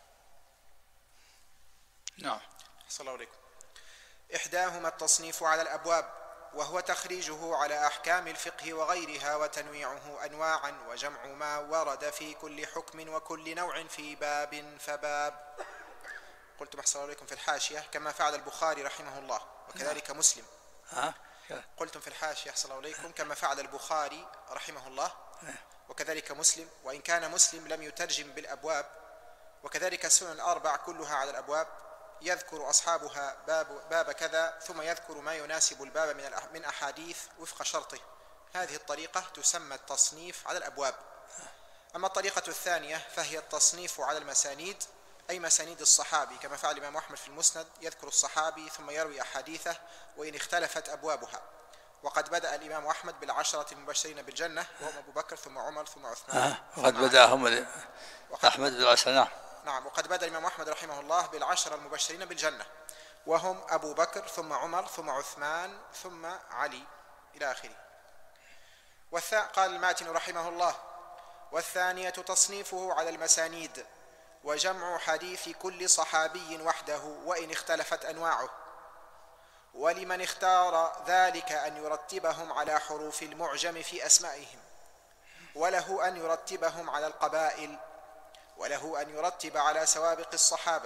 صلى الله عليكم. إحداهما التصنيف على الأبواب وهو تخريجه على أحكام الفقه وغيرها وتنويعه أنواعا وجمع ما ورد في كل حكم وكل نوع في باب فباب. قلت أحسن الله عليكم في الحاشية: كما فعل البخاري رحمه الله وكذلك مسلم. قلتم في الحاشية أحسن الله عليكم: كما فعل البخاري رحمه الله وكذلك مسلم، وإن كان مسلم لم يترجم بالأبواب. وكذلك السنن الأربع كلها على الأبواب، يذكر أصحابها باب كذا ثم يذكر ما يناسب الباب من أحاديث وفق شرطه. هذه الطريقة تسمى التصنيف على الأبواب. أما الطريقة الثانية فهي التصنيف على المسانيد، أي مسانيد الصحابي، كما فعل الإمام أحمد في المسند، يذكر الصحابي ثم يروي أحاديثه وإن اختلفت أبوابها. وقد بدأ الإمام أحمد بالعشرة المبشرين بالجنة، وهم أبو بكر ثم عمر ثم عثمان. وقد بدأهم أحمد بالعشرة. نعم. وقد بدأ الإمام أحمد رحمه الله بالعشرة المبشرين بالجنة، وهم أبو بكر ثم عمر ثم عثمان ثم علي إلى آخره. قال الماتن رحمه الله: والثانية تصنيفه على المسانيد وجمع حديث كل صحابي وحده وإن اختلفت أنواعه، ولمن اختار ذلك أن يرتبهم على حروف المعجم في أسمائهم، وله أن يرتبهم على القبائل، وله أن يرتب على سوابق الصحابة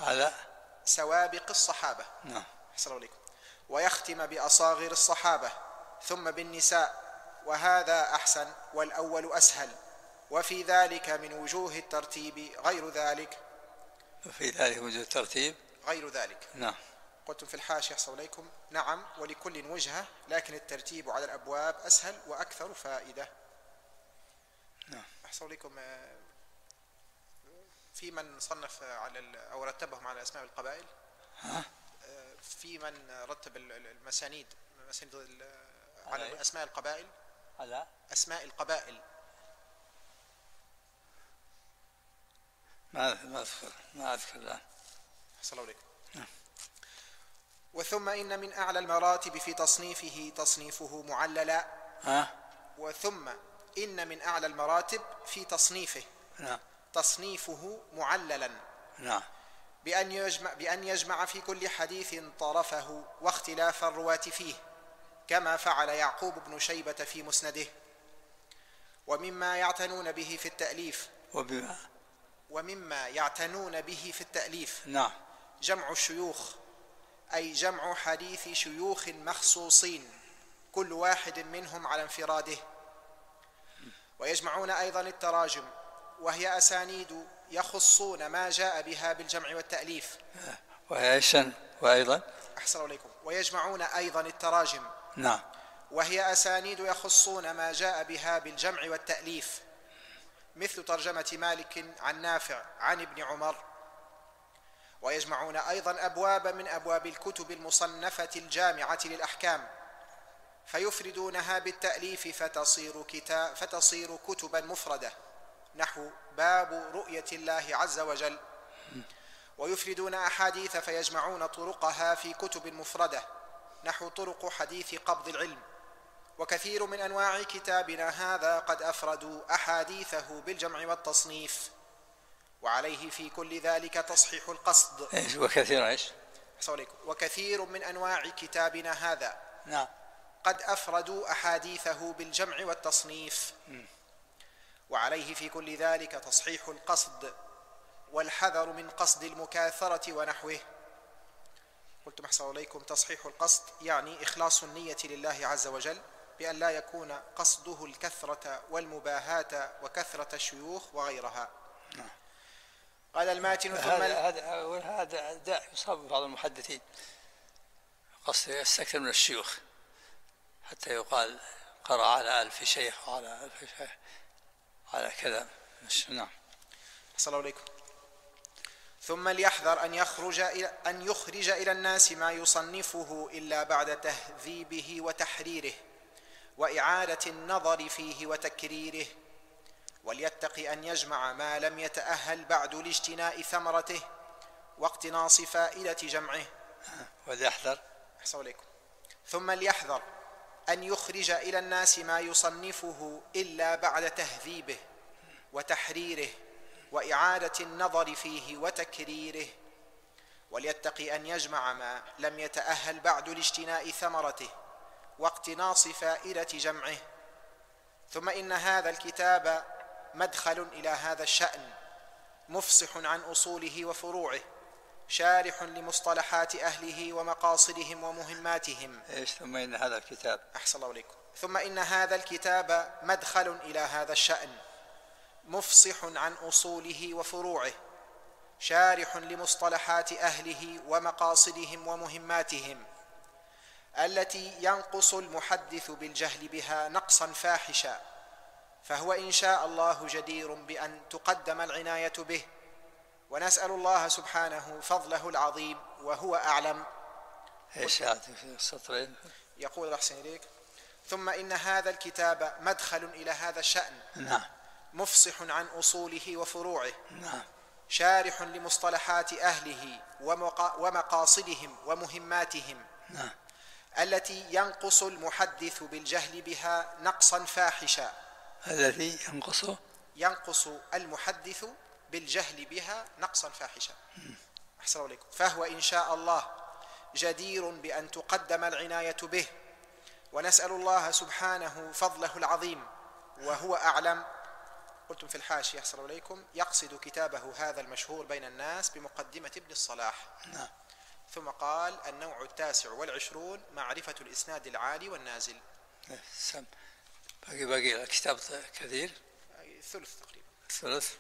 أحسن عليكم، ويختم بأصاغر الصحابة ثم بالنساء، وهذا أحسن والأول أسهل، وفي ذلك من وجوه الترتيب غير ذلك. غير ذلك. قلتم في الحاشية أحسن عليكم: نعم، ولكل وجهة، لكن الترتيب على الأبواب أسهل وأكثر فائدة. أحسن عليكم. في من صنف أو رتبهم على أسماء القبائل، في من رتب المسانيد على أسماء القبائل، على أسماء القبائل. ما أذكر الآن. أحسن الله عليكم. وثم إن من أعلى المراتب في تصنيفه معللا. وثم إن من أعلى المراتب في تصنيفه تصنيفه معللا. بأن يجمع في كل حديث طرفه واختلاف الرواة فيه، كما فعل يعقوب بن شيبة في مسنده. ومما يعتنون به في التأليف جمع الشيوخ، أي جمع حديث شيوخ مخصوصين كل واحد منهم على انفراده. ويجمعون أيضا التراجم، وهي أسانيد يخصون ما جاء بها بالجمع والتأليف. أحسن عليكم. ويجمعون أيضا التراجم، وهي أسانيد يخصون ما جاء بها بالجمع والتأليف، مثل ترجمة مالك عن نافع عن ابن عمر. ويجمعون أيضا أبواب من أبواب الكتب المصنفة الجامعة للأحكام، فيفردونها بالتأليف فتصير كتبا مفردة، نحو باب رؤية الله عز وجل. ويفردون أحاديث فيجمعون طرقها في كتب مفردة، نحو طرق حديث قبض العلم. وكثير من أنواع كتابنا هذا قد أفردوا أحاديثه بالجمع والتصنيف، وعليه في كل ذلك تصحيح القصد. وكثير من أنواع كتابنا هذا قد أفردوا أحاديثه بالجمع والتصنيف، وعليه في كل ذلك تصحيح القصد والحذر من قصد المكاثرة ونحوه. قلت أحسن عليكم، تصحيح القصد يعني إخلاص النية لله عز وجل، بأن لا يكون قصده الكثرة والمباهاة وكثرة الشيوخ وغيرها. قال الماتن هذا داء يصاب بعض المحدثين، قصد يستكثر من الشيوخ حتى يقال قرأ على 1000 شيخ وعلى 1000 شيخ على كذا. صلى الله عليكم. ثم ليحذر أن يخرج إلى الناس ما يصنفه إلا بعد تهذيبه وتحريره وإعادة النظر فيه وتكريره، وليتق أن يجمع ما لم يتأهل بعد لاجتناء ثمرته واقتناص فائدة جمعه. ثم ليحذر أن يخرج إلى الناس ما يصنفه إلا بعد تهذيبه وتحريره وإعادة النظر فيه وتكريره، وليتق أن يجمع ما لم يتأهل بعد لاجتناء ثمرته واقتناص فائدة جمعه. ثم إن هذا الكتاب مدخل إلى هذا الشأن، مفصح عن أصوله وفروعه، شارح لمصطلحات أهله ومقاصدهم ومهماتهم. ثم إن هذا الكتاب أحسن الله عليكم. ثم إن هذا الكتاب مدخل إلى هذا الشأن، مفصح عن أصوله وفروعه، شارح لمصطلحات أهله ومقاصدهم ومهماتهم، التي ينقص المحدث بالجهل بها نقصا فاحشا، فهو إن شاء الله جدير بأن تقدم العناية به، ونسأل الله سبحانه فضله العظيم وهو أعلم. يقول أحسن إليك: ثم إن هذا الكتاب مدخل إلى هذا الشأن، مفصح عن أصوله وفروعه، شارح لمصطلحات أهله ومقاصدهم ومهماتهم، التي ينقص المحدث بالجهل بها نقصا فاحشا. الذي ينقص المحدث بالجهل بها نقصا فاحشا. أحسن عليكم. فهو إن شاء الله جدير بأن تقدم العناية به، ونسأل الله سبحانه فضله العظيم وهو أعلم. قلتم في الحاشية أحسن عليكم: يقصد كتابه هذا المشهور بين الناس بمقدمة ابن الصلاح. ثم قال: النوع 29 معرفة الإسناد العالي والنازل. باقي الكتاب كثير، ثلث تقريبا. ثلث.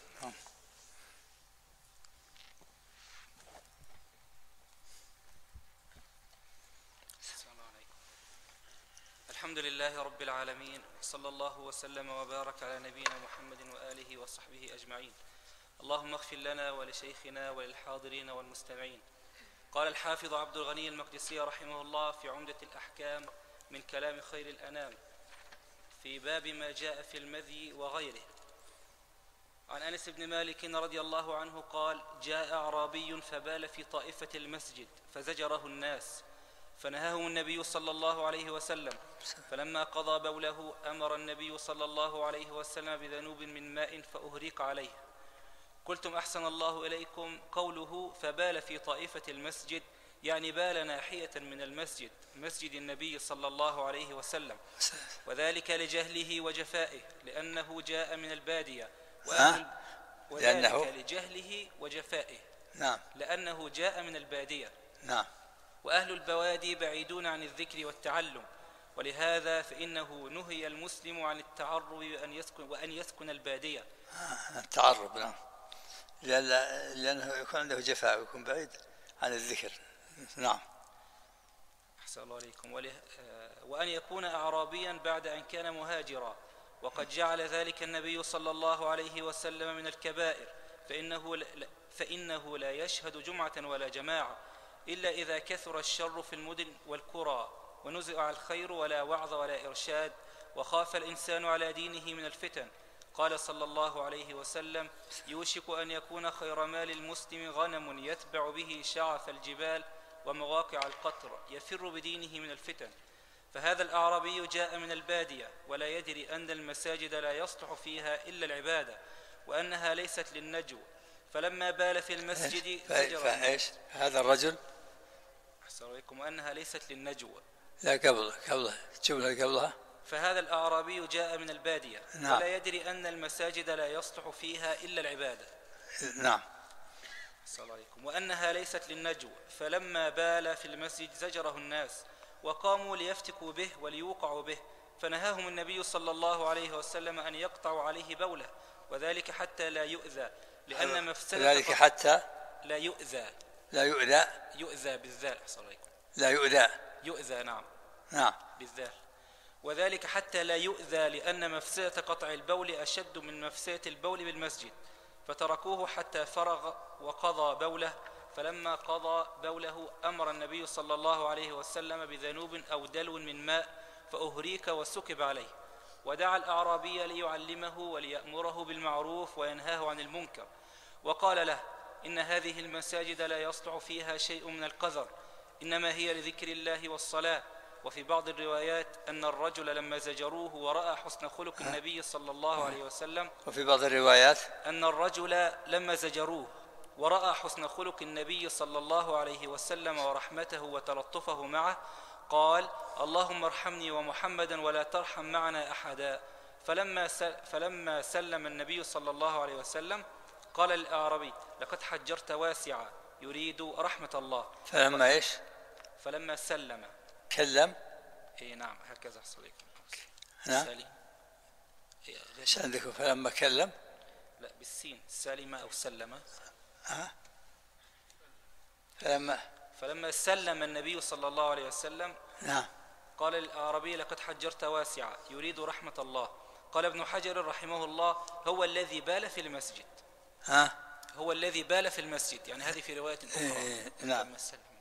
الحمد لله رب العالمين، صلى الله وسلم وبارك على نبينا محمد وآله وصحبه أجمعين. اللهم اغفر لنا ولشيخنا وللحاضرين والمستمعين. قال الحافظ عبد الغني المقدسي رحمه الله في عمدة الأحكام من كلام خير الأنام في باب ما جاء في المذي وغيره: عن أنس بن مالك رضي الله عنه قال: جاء أعرابي فبال في طائفة المسجد فزجره الناس، فنهاهم النبي صلى الله عليه وسلم. فلما قضى بوله أمر النبي صلى الله عليه وسلم بذنوب من ماء فأهريق عليه. قلتم أحسن الله إليكم قوله فبال في طائفة المسجد، يعني بال ناحية من المسجد، مسجد النبي صلى الله عليه وسلم، وذلك لجهله وجفائه لأنه جاء من البادية، وذلك لجهله وجفائه. نعم. لأنه جاء من البادية. نعم. وأهل البوادي بعيدون عن الذكر والتعلم، ولهذا فإنه نهي المسلم عن التعرب وأن يسكن البادية. التعرب، نعم، لأنه يكون عنده جفاء ويكون بعيد عن الذكر. نعم. أحسن الله عليكم. وأن يكون أعرابيا بعد أن كان مهاجرا، وقد جعل ذلك النبي صلى الله عليه وسلم من الكبائر، فإنه لا يشهد جمعة ولا جماعة إلا إذا كثر الشر في المدن والقرى ونزع الخير ولا وعظ ولا إرشاد، وخاف الإنسان على دينه من الفتن. قال صلى الله عليه وسلم: يوشك أن يكون خير مال المسلم غنم يتبع به شعف الجبال ومواقع القطر يفر بدينه من الفتن. فهذا الأعرابي جاء من البادية ولا يدري أن المساجد لا يصلح فيها إلا العبادة، وأنها ليست للنجو، فلما بال في المسجد فإيش هذا الرجل؟ أحسن عليكم. وأنها ليست للنجو. لا، قبله جملة قبلها. فهذا الأعرابي جاء من البادية. نعم. ولا يدري أن المساجد لا يصلح فيها إلا العبادة. نعم. السلام عليكم. وأنها ليست للنجو، فلما بال في المسجد زجره الناس وقاموا ليفتكوا به وليوقعوا به، فنهاهم النبي صلى الله عليه وسلم أن يقطعوا عليه بوله، وذلك حتى لا يؤذى، لأن مفسدة ذلك حتى لا يؤذى. لا يؤذى. يؤذى بالذال. أحسن عليكم. لا يؤذى. يؤذى. نعم. نعم. بالذال. وذلك حتى لا يؤذى، لأن مفسدة قطع البول أشد من مفسدة البول بالمسجد، فتركوه حتى فرغ وقضى بوله. فلما قضى بوله أمر النبي صلى الله عليه وسلم بذنوب أو دلو من ماء فأهريك وسكب عليه، ودعا الأعرابي ليعلمه وليأمره بالمعروف وينهاه عن المنكر، وقال له: إن هذه المساجد لا يصلح فيها شيء من القذر، إنما هي لذكر الله والصلاة. وفي بعض الروايات أن الرجل لما زجروه ورأى حسن خلق النبي صلى الله عليه وسلم، وفي بعض الروايات أن الرجل لما زجروه ورأى حسن خلق النبي صلى الله عليه وسلم ورحمته وتلطفه معه قال: اللهم ارحمني ومحمدا ولا ترحم معنا أحدا. فلما سلم النبي صلى الله عليه وسلم قال للأعرابي: لقد حجرت واسعا، يريد رحمة الله. فلما إيش؟ فلما سلم كلم. إيه نعم، هكذا أحسن عليكم. نعم. إيش عندكم؟ فلما كلم. لا، بالسين، سلم أو سلم. فلما سلم النبي صلى الله عليه وسلم. نعم. قال للأعرابي: لقد حجرت واسعا، يريد رحمة الله. قال ابن حجر رحمه الله: هو الذي بال في المسجد. هو الذي بال في المسجد، يعني هذه في رواية أخرى. نعم.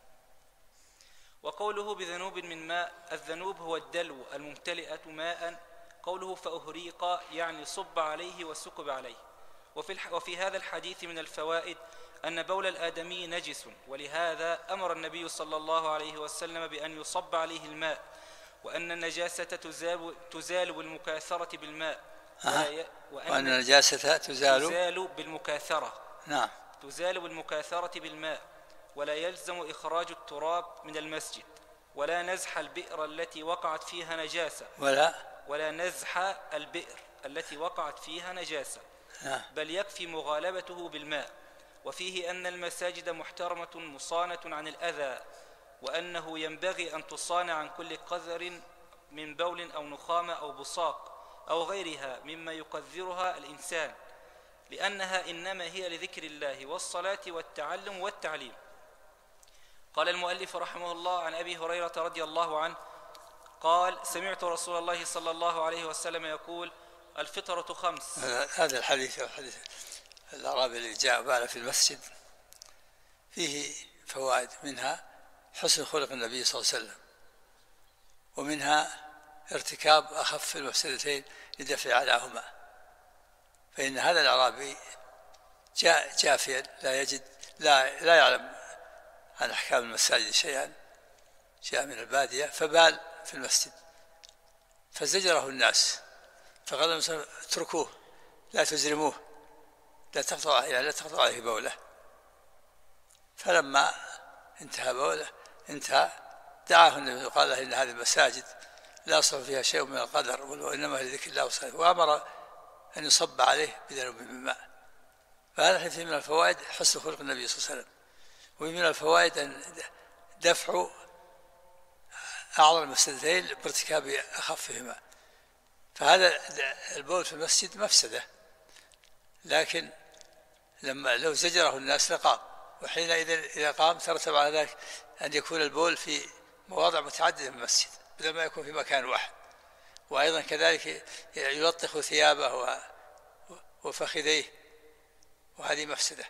وقوله بذنوب من ماء، الذنوب هو الدلو الممتلئة ماء. قوله فأهريق يعني صب عليه وسكب عليه. وفي هذا الحديث من الفوائد أن بول الآدمي نجس، ولهذا أمر النبي صلى الله عليه وسلم بأن يصب عليه الماء، وأن النجاسة تزال بالمكاثرة بالماء. وأن النجاسة تزال بالمكاثرة. نعم. تزال بالمكاثرة بالماء، ولا يلزم إخراج التراب من المسجد، ولا نزح البئر التي وقعت فيها نجاسة، ولا نزح البئر التي وقعت فيها نجاسة، بل يكفي مغالبته بالماء. وفيه أن المساجد محترمة مصانة عن الأذى، وأنه ينبغي أن تصان عن كل قذر من بول أو نخامة أو بصاق أو غيرها مما يقذرها الإنسان، لأنها إنما هي لذكر الله والصلاة والتعلم والتعليم. قال المؤلف رحمه الله عن أبي هريرة رضي الله عنه قال: سمعت رسول الله صلى الله عليه وسلم يقول: الفطرة 5. هذا الحديث الأعرابي اللي جاء بال في المسجد فيه فوائد، منها حسن خلق النبي صلى الله عليه وسلم، ومنها ارتكاب أخف المفسدتين لدفع علاهما، فإن هذا الأعرابي جاء جافيا لا يعلم عن أحكام المساجد شيئا، جاء من البادية فبال في المسجد فزجره الناس فقال لهم اتركوه لا تزرموه لا تقطعوا عليه بوله. فلما انتهى بوله دعاه النبي وقال له إن هذه المساجد لا يصح فيها شيء من القدر وإنما لذكر الله وصلاته، وأمر أن يصب عليه بذنوب من ماء. فهذا فيه من الفوائد حسن خلق النبي صلى الله عليه وسلم، ومن الفوائد أن دفع أعظم المفسدتين بارتكاب أخفهما. فهذا البول في المسجد مفسدة، لكن لو زجره الناس لقام، وحينئذ إذا قام ترتب على ذلك أن يكون البول في مواضع متعددة من المسجد بدل ما يكون في مكان واحد، وأيضا كذلك يلطخ ثيابه وفخذيه، وهذه مفسدة.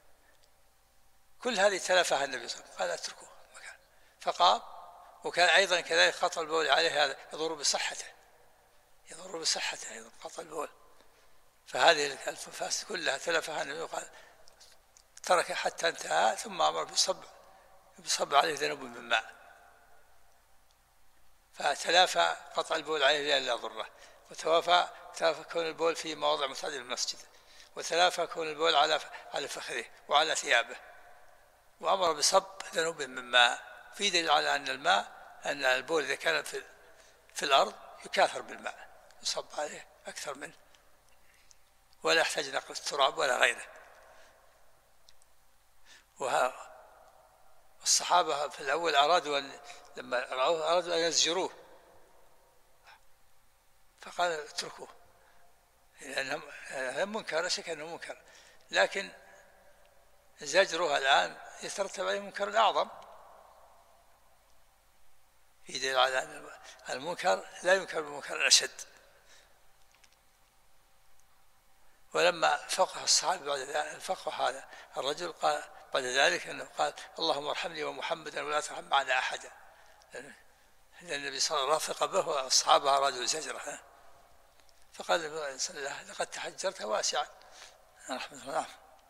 كل هذه تلفها النبي صلى الله عليه وسلم، قال اتركوه مكان، فقام. وكان أيضا كذلك قطع البول عليه هذا يضر بصحته أيضا قطع البول. فهذه المفاسد كلها تلفها النبي وقال ترك حتى انتهى، ثم أمر بصب عليه ذنوب من ماء، فتلافى قطع البول عليه لا يضره، وتلافى كون البول في مواضع متعددة من المسجد، وتلافى كون البول على فخذه وعلى ثيابه، وأمر بصب ذنوب من ماء. في دليل على أن البول إذا كان في الأرض يكاثر بالماء، يصب عليه أكثر منه، ولا يحتاج نقل التراب ولا غيره. والصحابة في الأول لما رأوه أرادوا أن يزجروه، فقال اتركوه لأنه منكر، لا شك أنه منكر، لكن زجروه الآن يترتب عليه منكر أعظم. في دليل على أن المنكر لا ينكر بمنكر أشد. ولما فقه الصحابة بعد ذلك، فقه هذا الرجل قال بعد ذلك أنه قال اللهم ارحمني ومحمدا ولا ترحم معنا أحدا، لأن النبي صلى الله عليه وسلم رافق به والصحابة أرادوا زجره، فقال النبي صلى الله عليه وسلم لقد تحجرت واسعا رحمة الله.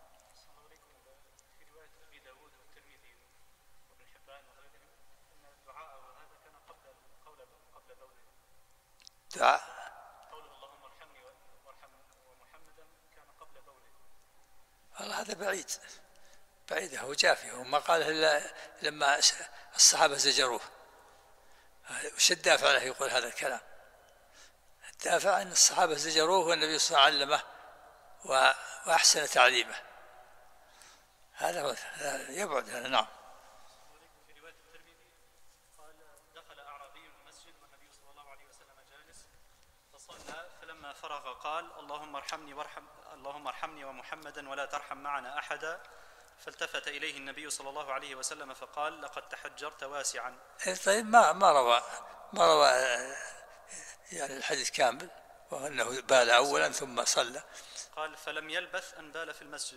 في رواية أبي داود والترمذي وابن حبان وغيرهم أن الدعاء هذا كان قبل بوله. دعاء قوله اللهم ارحمني وارحم ومحمدا كان قبل بوله. والله هذا بعيد هو جافي، وما قاله إلا لما الصحابة زجروه. وش الدافع له يقول هذا الكلام؟ الدافع أن الصحابة زجروه والنبي صلى الله عليه وسلم علمه وأحسن تعليمه، هذا يبعد هذا. نعم. في رواية الترمذي قال دخل أعرابي المسجد والنبي صلى الله عليه وسلم جالس فصلى، فلما فرغ قال اللهم ارحمني ومحمدا ولا ترحم معنا أحدا، فالتفت إليه النبي صلى الله عليه وسلم فقال لقد تحجرت واسعا. طيب ما روى يعني الحديث كامل، وأنه بال أولا ثم صلى. قال فلم يلبث أن بال في المسجد.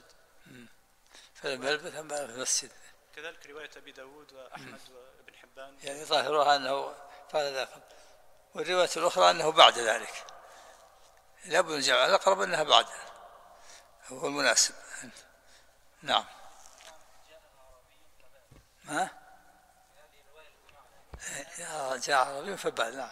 كذلك رواية أبي داود وأحمد وابن حبان، يعني ظاهرها أنه فعل ذلك، والرواية الأخرى أنه بعد ذلك، لابد من الجمع الأقرب أنها بعد، هو المناسب. نعم. ما جاء عربي فبال.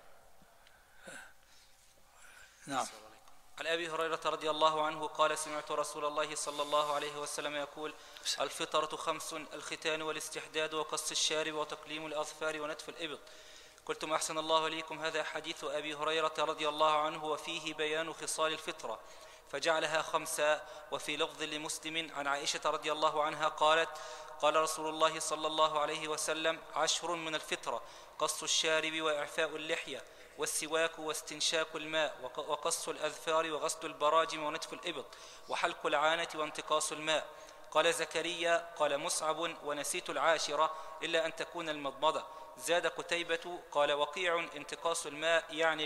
نعم. عن أبي هريرة رضي الله عنه قال سمعت رسول الله صلى الله عليه وسلم يقول الفطرة 5: الختان والاستحداد وقص الشارب وتقليم الأظفار ونتف الإبط. قلتم أحسن الله إليكم هذا حديث أبي هريرة رضي الله عنه وفيه بيان خصال الفطرة فجعلها 5. وفي لفظ لمسلم عن عائشة رضي الله عنها قالت قال رسول الله صلى الله عليه وسلم 10 من الفطرة: قص الشارب وإعفاء اللحية والسواك واستنشاق الماء وقص الأظفار وغسل البراجم ونتف الإبط وحلق العانة وانتقاص الماء. قال زكريا قال مصعب ونسيت 10 إلا أن تكون المضمضة. زاد قتيبة قال وقيع انتقاص الماء يعني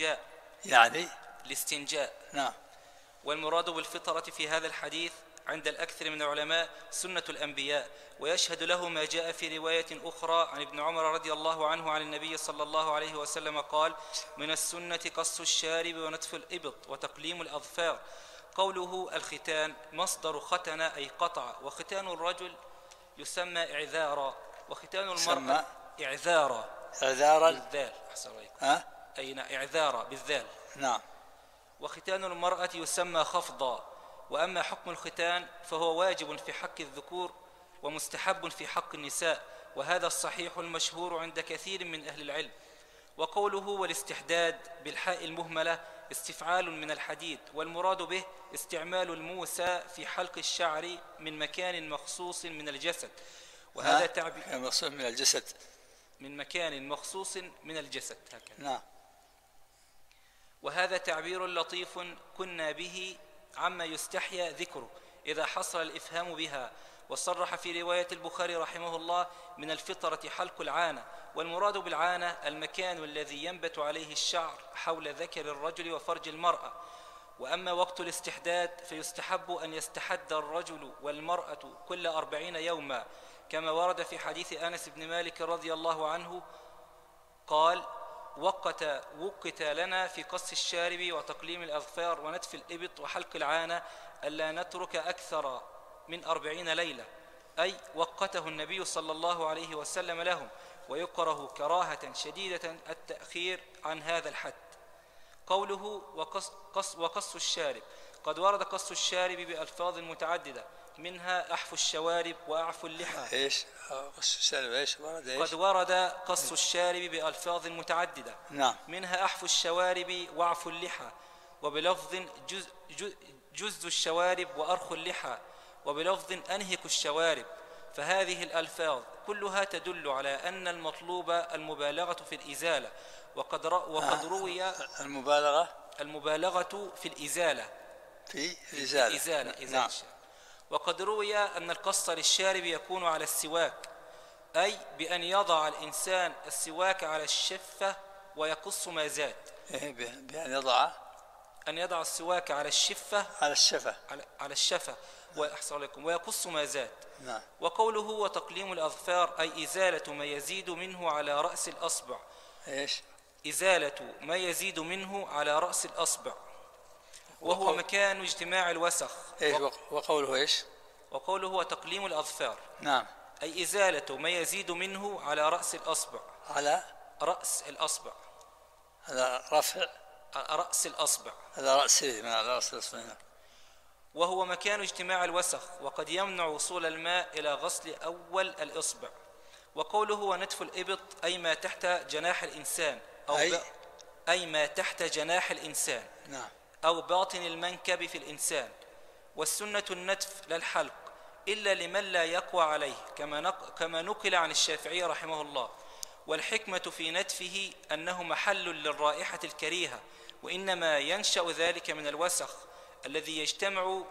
الاستنجاء. نعم. والمراد بالفطرة في هذا الحديث عند الأكثر من العلماء سنة الأنبياء، ويشهد له ما جاء في رواية أخرى عن ابن عمر رضي الله عنه عن النبي صلى الله عليه وسلم قال من السنة قص الشارب ونتف الإبط وتقليم الأظفار. قوله الختان مصدر ختن أي قطع، وختان الرجل يسمى إعذارا، وختان المرأة إعذارا بالذال. أحسن عليكم. أي إعذارا بالذال. نعم. وختان المرأة يسمى خفضا. وأما حكم الختان فهو واجب في حق الذكور ومستحب في حق النساء، وهذا الصحيح المشهور عند كثير من أهل العلم. وقوله والاستحداد بالحاء المهملة استفعال من الحديد، والمراد به استعمال الموسى في حلق الشعر من مكان مخصوص من الجسد، وهذا تعبير مخصوص من الجسد، من مكان مخصوص من الجسد هكذا. نعم. وهذا تعبير لطيف كنا به عما يستحيا ذكره إذا حصل الإفهام بها. وصرح في رواية البخاري رحمه الله من الفطرة حلق العانة، والمراد بالعانة المكان الذي ينبت عليه الشعر حول ذكر الرجل وفرج المرأة. وأما وقت الاستحداد فيستحب أن يستحد الرجل والمرأة كل 40 يوما، كما ورد في حديث أنس بن مالك رضي الله عنه قال: وقت لنا في قص الشارب وتقليم الأظفار ونتف الإبط وحلق العانة ألا نترك أكثر من 40 ليلة، أي وقته النبي صلى الله عليه وسلم لهم، ويكره كراهة شديدة التأخير عن هذا الحد. قوله وقص الشارب، قد ورد قص الشارب بألفاظ متعددة، منها أحف الشوارب وأعف اللحى. إيش قص الشارب؟ إيش ورد؟ إيش؟ قد ورد قص الشارب بألفاظ متعددة. نعم. منها أحف الشوارب وأعف اللحى، وبلفظ جز الشوارب وأرخ اللحى، وبلفظ أنهك الشوارب. فهذه الألفاظ كلها تدل على أن المطلوب المبالغة في الإزالة. وقد روي المبالغة في الإزالة. في إزالة. نعم. وقد روي أن القص للشارب يكون على السواك، أي بأن يضع الإنسان السواك على الشفة ويقص ما زاد. بأن يضع السواك على الشفة على الشفة وأحسن لكم ويقص ما زاد. نعم. وقوله وتقليم الأظفار أي إزالة ما يزيد منه على رأس الأصبع. إيش؟ إزالة ما يزيد منه على رأس الأصبع، وهو مكان اجتماع الوسخ. إيش وقوله إيش؟ وقوله وتقليم الأظفار. نعم. أي إزالة ما يزيد منه على رأس الأصبع. على رأس الأصبع. على رفع رأس الأصبع. على رأسه، على رأس الأصبع. وهو مكان اجتماع الوسخ، وقد يمنع وصول الماء إلى غسل أول الإصبع. وقوله ونتف الإبط أي ما تحت جناح الإنسان أي ما تحت جناح الإنسان. نعم. أو باطن المنكب في الإنسان. والسنة النتف لا الحلق إلا لمن لا يقوى عليه، كما نقل عن الشافعي رحمه الله. والحكمة في نتفه أنه محل للرائحة الكريهة، وإنما ينشأ ذلك من الوسخ الذي يجتمع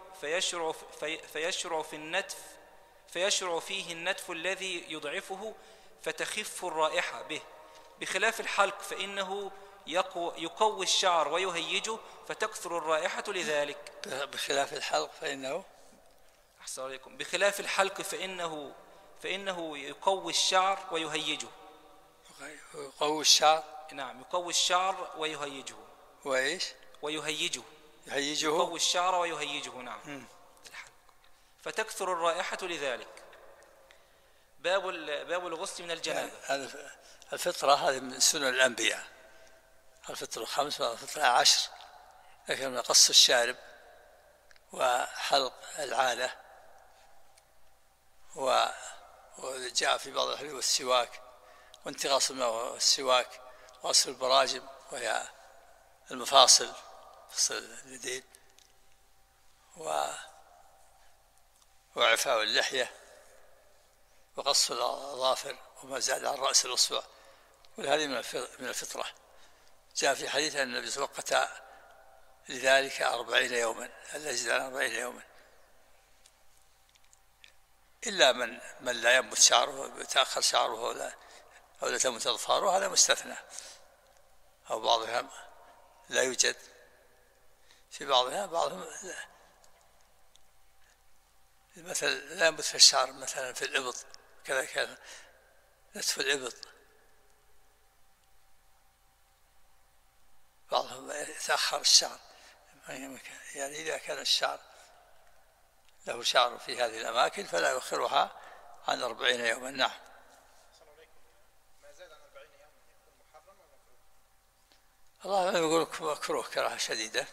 فيشرع فيه النتف الذي يضعفه فتخف الرائحة به، بخلاف الحلق فإنه يقوي الشعر ويهيجه فتكثر الرائحة لذلك. بخلاف الحلق فإنه أحسن عليكم. بخلاف الحلق فإنه يقوي الشعر ويهيجه. يقوي الشعر. نعم، يقوي الشعر ويهيجه. وإيش؟ ويهيجه. يقوي الشعر ويهيجه. نعم. الحلق فتكثر الرائحة لذلك. باب الغسل من الجنابة. الفطرة هذه من سنن الأنبياء، الفطر 5 والفطر 10، لكن من قص الشارب وحلق العانة وجاء في بعض الحديث والسواك وانتقاص الماء والسواك وغسل البراجم وهي المفاصل، فصل اليدين، وعفاء اللحية وقص الأظافر وما زاد عن رأس الأصبع، وهذه من الفطرة. جاء في حديث أن النبي صلى الله عليه وسلم وقت لذلك 40 يوما، ألا يزيد عن 40 يوما، إلا من لا ينبت شعره، يتأخر شعره أو لا تنبت أظفاره، هذا مستثنى، أو بعضها لا يوجد، في بعضهم مثلا لا ينبت في الشعر، مثلا في الإبط كذا نتف الإبط، بعضهم يتأخر الشعر، يعني إذا كان الشعر له شعر في هذه الأماكن فلا يؤخرها عن 40 يوما. نعم. الله يقول مكروه كراهة شديدة.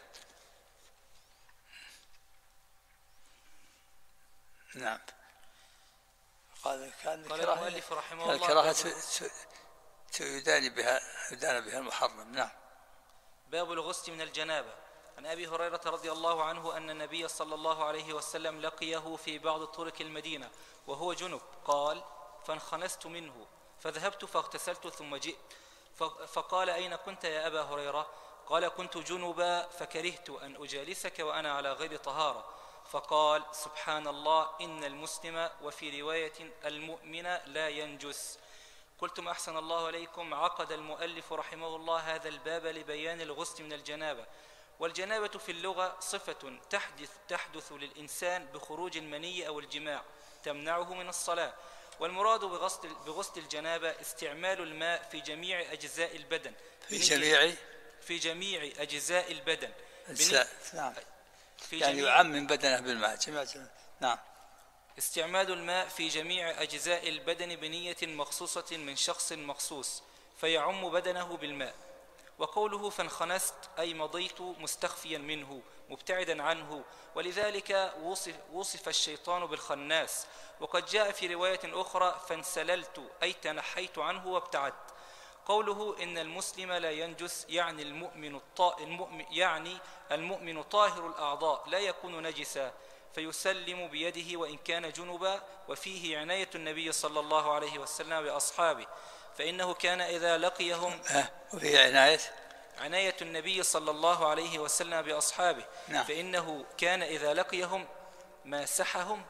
نعم. قال المؤلف رحمه الله الكراهة يدان بها المحرم. نعم. باب الغسل من الجنابة. عن أبي هريرة رضي الله عنه أن النبي صلى الله عليه وسلم لقيه في بعض طرق المدينة وهو جنب، قال: فانخنست منه فذهبت فاغتسلت ثم جئت، فقال: أين كنت يا أبا هريرة؟ قال: كنت جنبا فكرهت أن أجالسك وأنا على غير طهارة. فقال: سبحان الله، إن المسلم وفي رواية المؤمن لا ينجس. قلتم: أحسن الله عليكم. عقد المؤلف رحمه الله هذا الباب لبيان الغسل من الجنابة. والجنابة في اللغة صفة تحدث للإنسان بخروج المني أو الجماع تمنعه من الصلاة. والمراد بغسل الجنابة استعمال الماء في جميع أجزاء البدن. في جميع أجزاء البدن. نعم. يعني يعمم بدنه بالماء. نعم. استعمال الماء في جميع أجزاء البدن بنية مخصوصة من شخص مخصوص فيعم بدنه بالماء. وقوله فانخنست أي مضيت مستخفيا منه مبتعدا عنه، ولذلك وصف الشيطان بالخناس. وقد جاء في رواية أخرى فانسللت أي تنحيت عنه وابتعدت. قوله إن المسلم لا ينجس يعني المؤمن طاهر الأعضاء لا يكون نجسا فيسلم بيده وإن كان جنبا. وفيه عناية النبي صلى الله عليه وسلم بأصحابه، فإنه كان إذا لقيهم وفيه عناية النبي صلى الله عليه وسلم بأصحابه. نعم. فإنه كان إذا لقيهم مازحهم.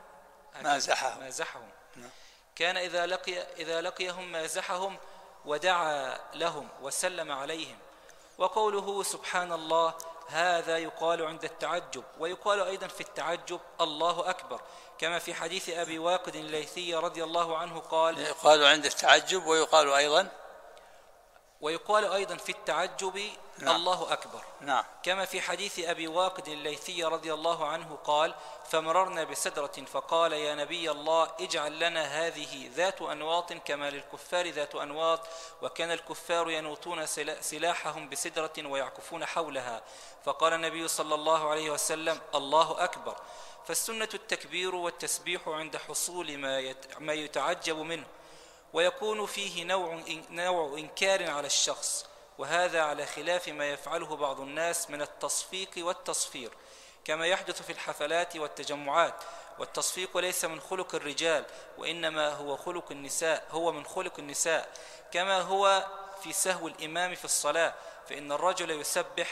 نعم. كان إذا لقيهم مازحهم ودعا لهم وسلم عليهم. وقوله سبحان الله هذا يقال عند التعجب، ويقال أيضا في التعجب الله أكبر، كما في حديث أبي واقد الليثي رضي الله عنه قال: يقال عند التعجب ويقال أيضا في التعجب. نعم. الله أكبر. نعم. كما في حديث أبي واقد الليثي رضي الله عنه قال: فمررنا بسدرة فقال: يا نبي الله اجعل لنا هذه ذات أنواط كما للكفار ذات أنواط، وكان الكفار ينوطون سلاحهم بسدرة ويعكفون حولها. فقال النبي صلى الله عليه وسلم: الله أكبر. فالسنة التكبير والتسبيح عند حصول ما يتعجب منه، ويكون فيه نوع إنكار على الشخص، وهذا على خلاف ما يفعله بعض الناس من التصفيق والتصفير كما يحدث في الحفلات والتجمعات. والتصفيق ليس من خلق الرجال، وإنما هو من خلق النساء، كما هو في سهو الإمام في الصلاة، فإن الرجل يسبح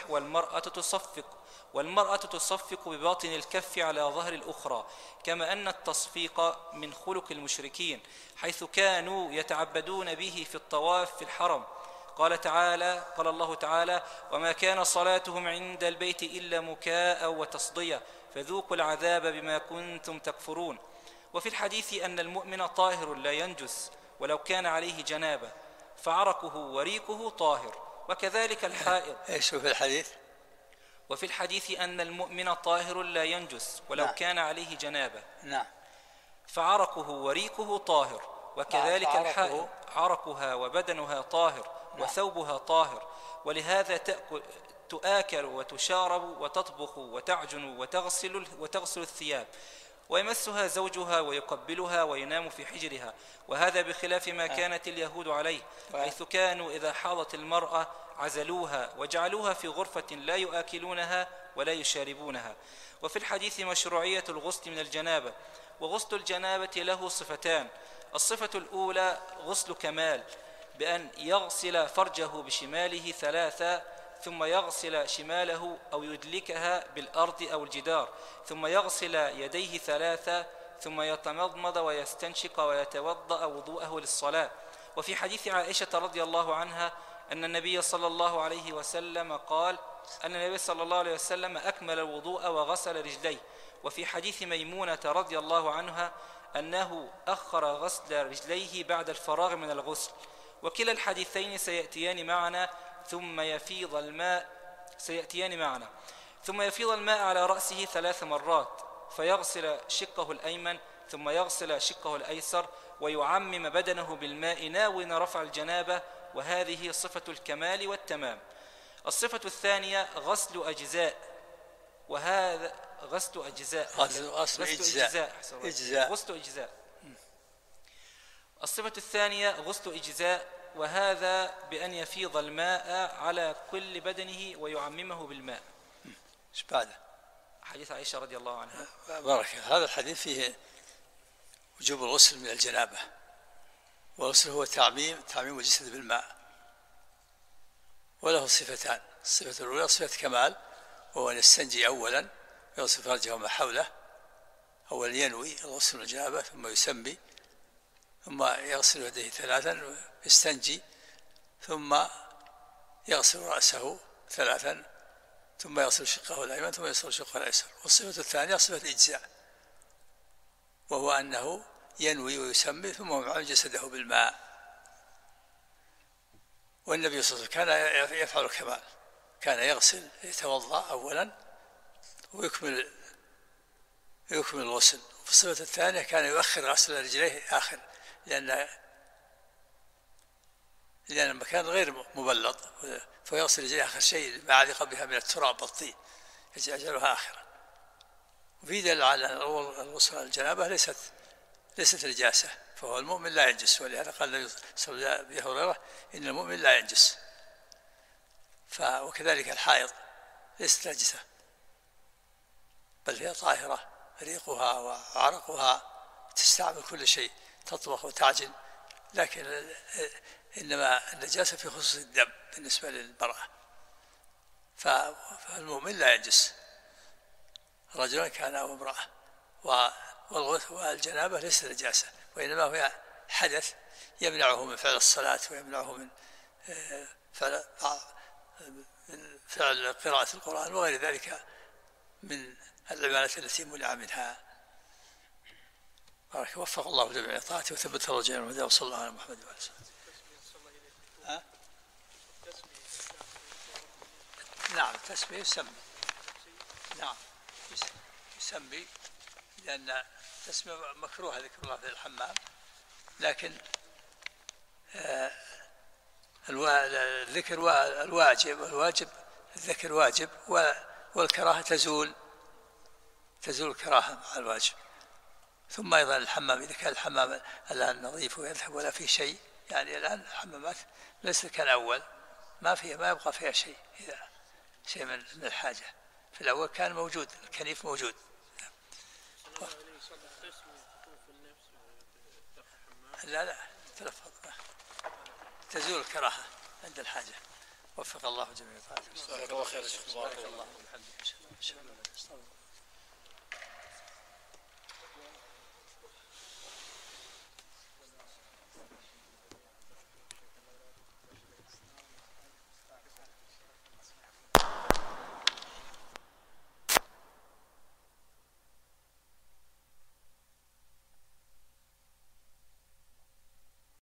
والمرأة تصفق بباطن الكف على ظهر الأخرى. كما أن التصفيق من خلق المشركين حيث كانوا يتعبدون به في الطواف في الحرم. قال الله تعالى: وما كان صلاتهم عند البيت إلا مكاء وتصدية فذوقوا العذاب بما كنتم تكفرون. وفي الحديث أن المؤمن طاهر لا ينجس ولو كان عليه جنابة، فعرقه وريقه طاهر، وكذلك الحائض. ايش في الحديث؟ وفي الحديث أن المؤمن طاهر لا ينجس ولو كان عليه جنابة. نعم. فعرقه وريقه طاهر، وكذلك الحائض عرقها وبدنها طاهر وثوبها طاهر. ولهذا تؤكل وتشارب وتطبخ وتعجن وتغسل الثياب، ويمسها زوجها ويقبلها وينام في حجرها. وهذا بخلاف ما كانت اليهود عليه، حيث كانوا إذا حاضت المرأة عزلوها وجعلوها في غرفة لا يؤكلونها ولا يشاربونها. وفي الحديث مشروعية الغسل من الجنابة. وغسل الجنابة له صفتان: الصفة الأولى غسل كمال، بأن يغسل فرجه بشماله 3، ثم يغسل شماله أو يدلكها بالأرض أو الجدار، ثم يغسل يديه 3، ثم يتمضمض ويستنشق ويتوضأ وضوءه للصلاة. وفي حديث عائشة رضي الله عنها أن النبي صلى الله عليه وسلم قال: أن النبي صلى الله عليه وسلم أكمل الوضوء وغسل رجليه. وفي حديث ميمونة رضي الله عنها أنه أخر غسل رجليه بعد الفراغ من الغسل. وكلا الحديثين سيأتيان معنا ثم يفيض الماء على رأسه 3 مرات، فيغسل شقه الأيمن ثم يغسل شقه الأيسر، ويعمم بدنه بالماء ناوين رفع الجنابة، وهذه صفة الكمال والتمام. الصفة الثانية غسل أجزاء، وهذا غسل أجزاء. غسل إجزاء. غسل أجزاء. الصفة الثانية غسل إجزاء، وهذا بأن يفيض الماء على كل بدنه ويعممه بالماء. ايش بعده؟ حديث عائشة رضي الله عنها. بارك. هذا الحديث فيه وجوب الغسل من الجنابة، والغسل هو تعميم الجسد بالماء، وله صفتان. الصفة الأولى صفة كمال، وهو أن يستنجي أولا يغسل فرجه وما حوله، أولا ينوي الغسل من الجنابة ثم يسمي، ثم يغسل يديه 3 ويستنجي، ثم يغسل رأسه 3، ثم يغسل شقه الأيمن، ثم يغسل شقه الأيسر. والصفة الثانية صفة إجزاء، وهو أنه ينوي ويسمي ثم يعمم جسده بالماء. والنبي صلى الله عليه وسلم كان يفعل الكمال، كان يغسل يتوضأ أولا ويكمل الغسل. وفي الصفة الثانية كان يؤخر غسل رجليه آخر، لأن المكان غير مبلط، فيغسل رجليه آخر شيء ما علق بها من التراب والطين يجعلها آخرا. وفي دليل على أن الغسل الجنابة ليست نجاسة، فهو المؤمن لا ينجس، ولهذا قال النبي صلى الله عليه وسلم إن المؤمن لا ينجس. وكذلك الحائض ليست نجسة، بل هي طاهرة، ريقها وعرقها تستعمل كل شيء، تطبخ وتعجن، لكن إنما النجاسة في خصوص الدم بالنسبة للمرأة. فالمؤمن لا ينجس، رجلا كان أو امرأة. والجنابة ليست نجاسة، وإنما هو حدث يمنعه من فعل الصلاة، ويمنعه من فعل قراءة القرآن وغير ذلك من العبادات التي منع منها. بارك. وفق الله جميع طاعته وثبت الله جميع الهدى، وصلى الله على محمد وعلى آله. نعم، التسمية يسمي. نعم يسمي، لأن التسمية مكروه ذكر الله في الحمام، لكن الذكر الواجب الذكر واجب، والكراهة تزول الكراهة مع الواجب. ثم أيضا الحمام، إذا كان الحمام الآن نظيف ويذهب ولا فيه شيء، يعني الآن الحمامات ليست كالأول، ما يبقى فيها شيء، إذا شيء من الحاجة. في الأول كان موجود، الكنيف موجود. لا تلفظ، تزول الكراهة عند الحاجة. وفق الله جميع طاعته. جزاك الله خير يا شيخ. بارك الله وبحمده.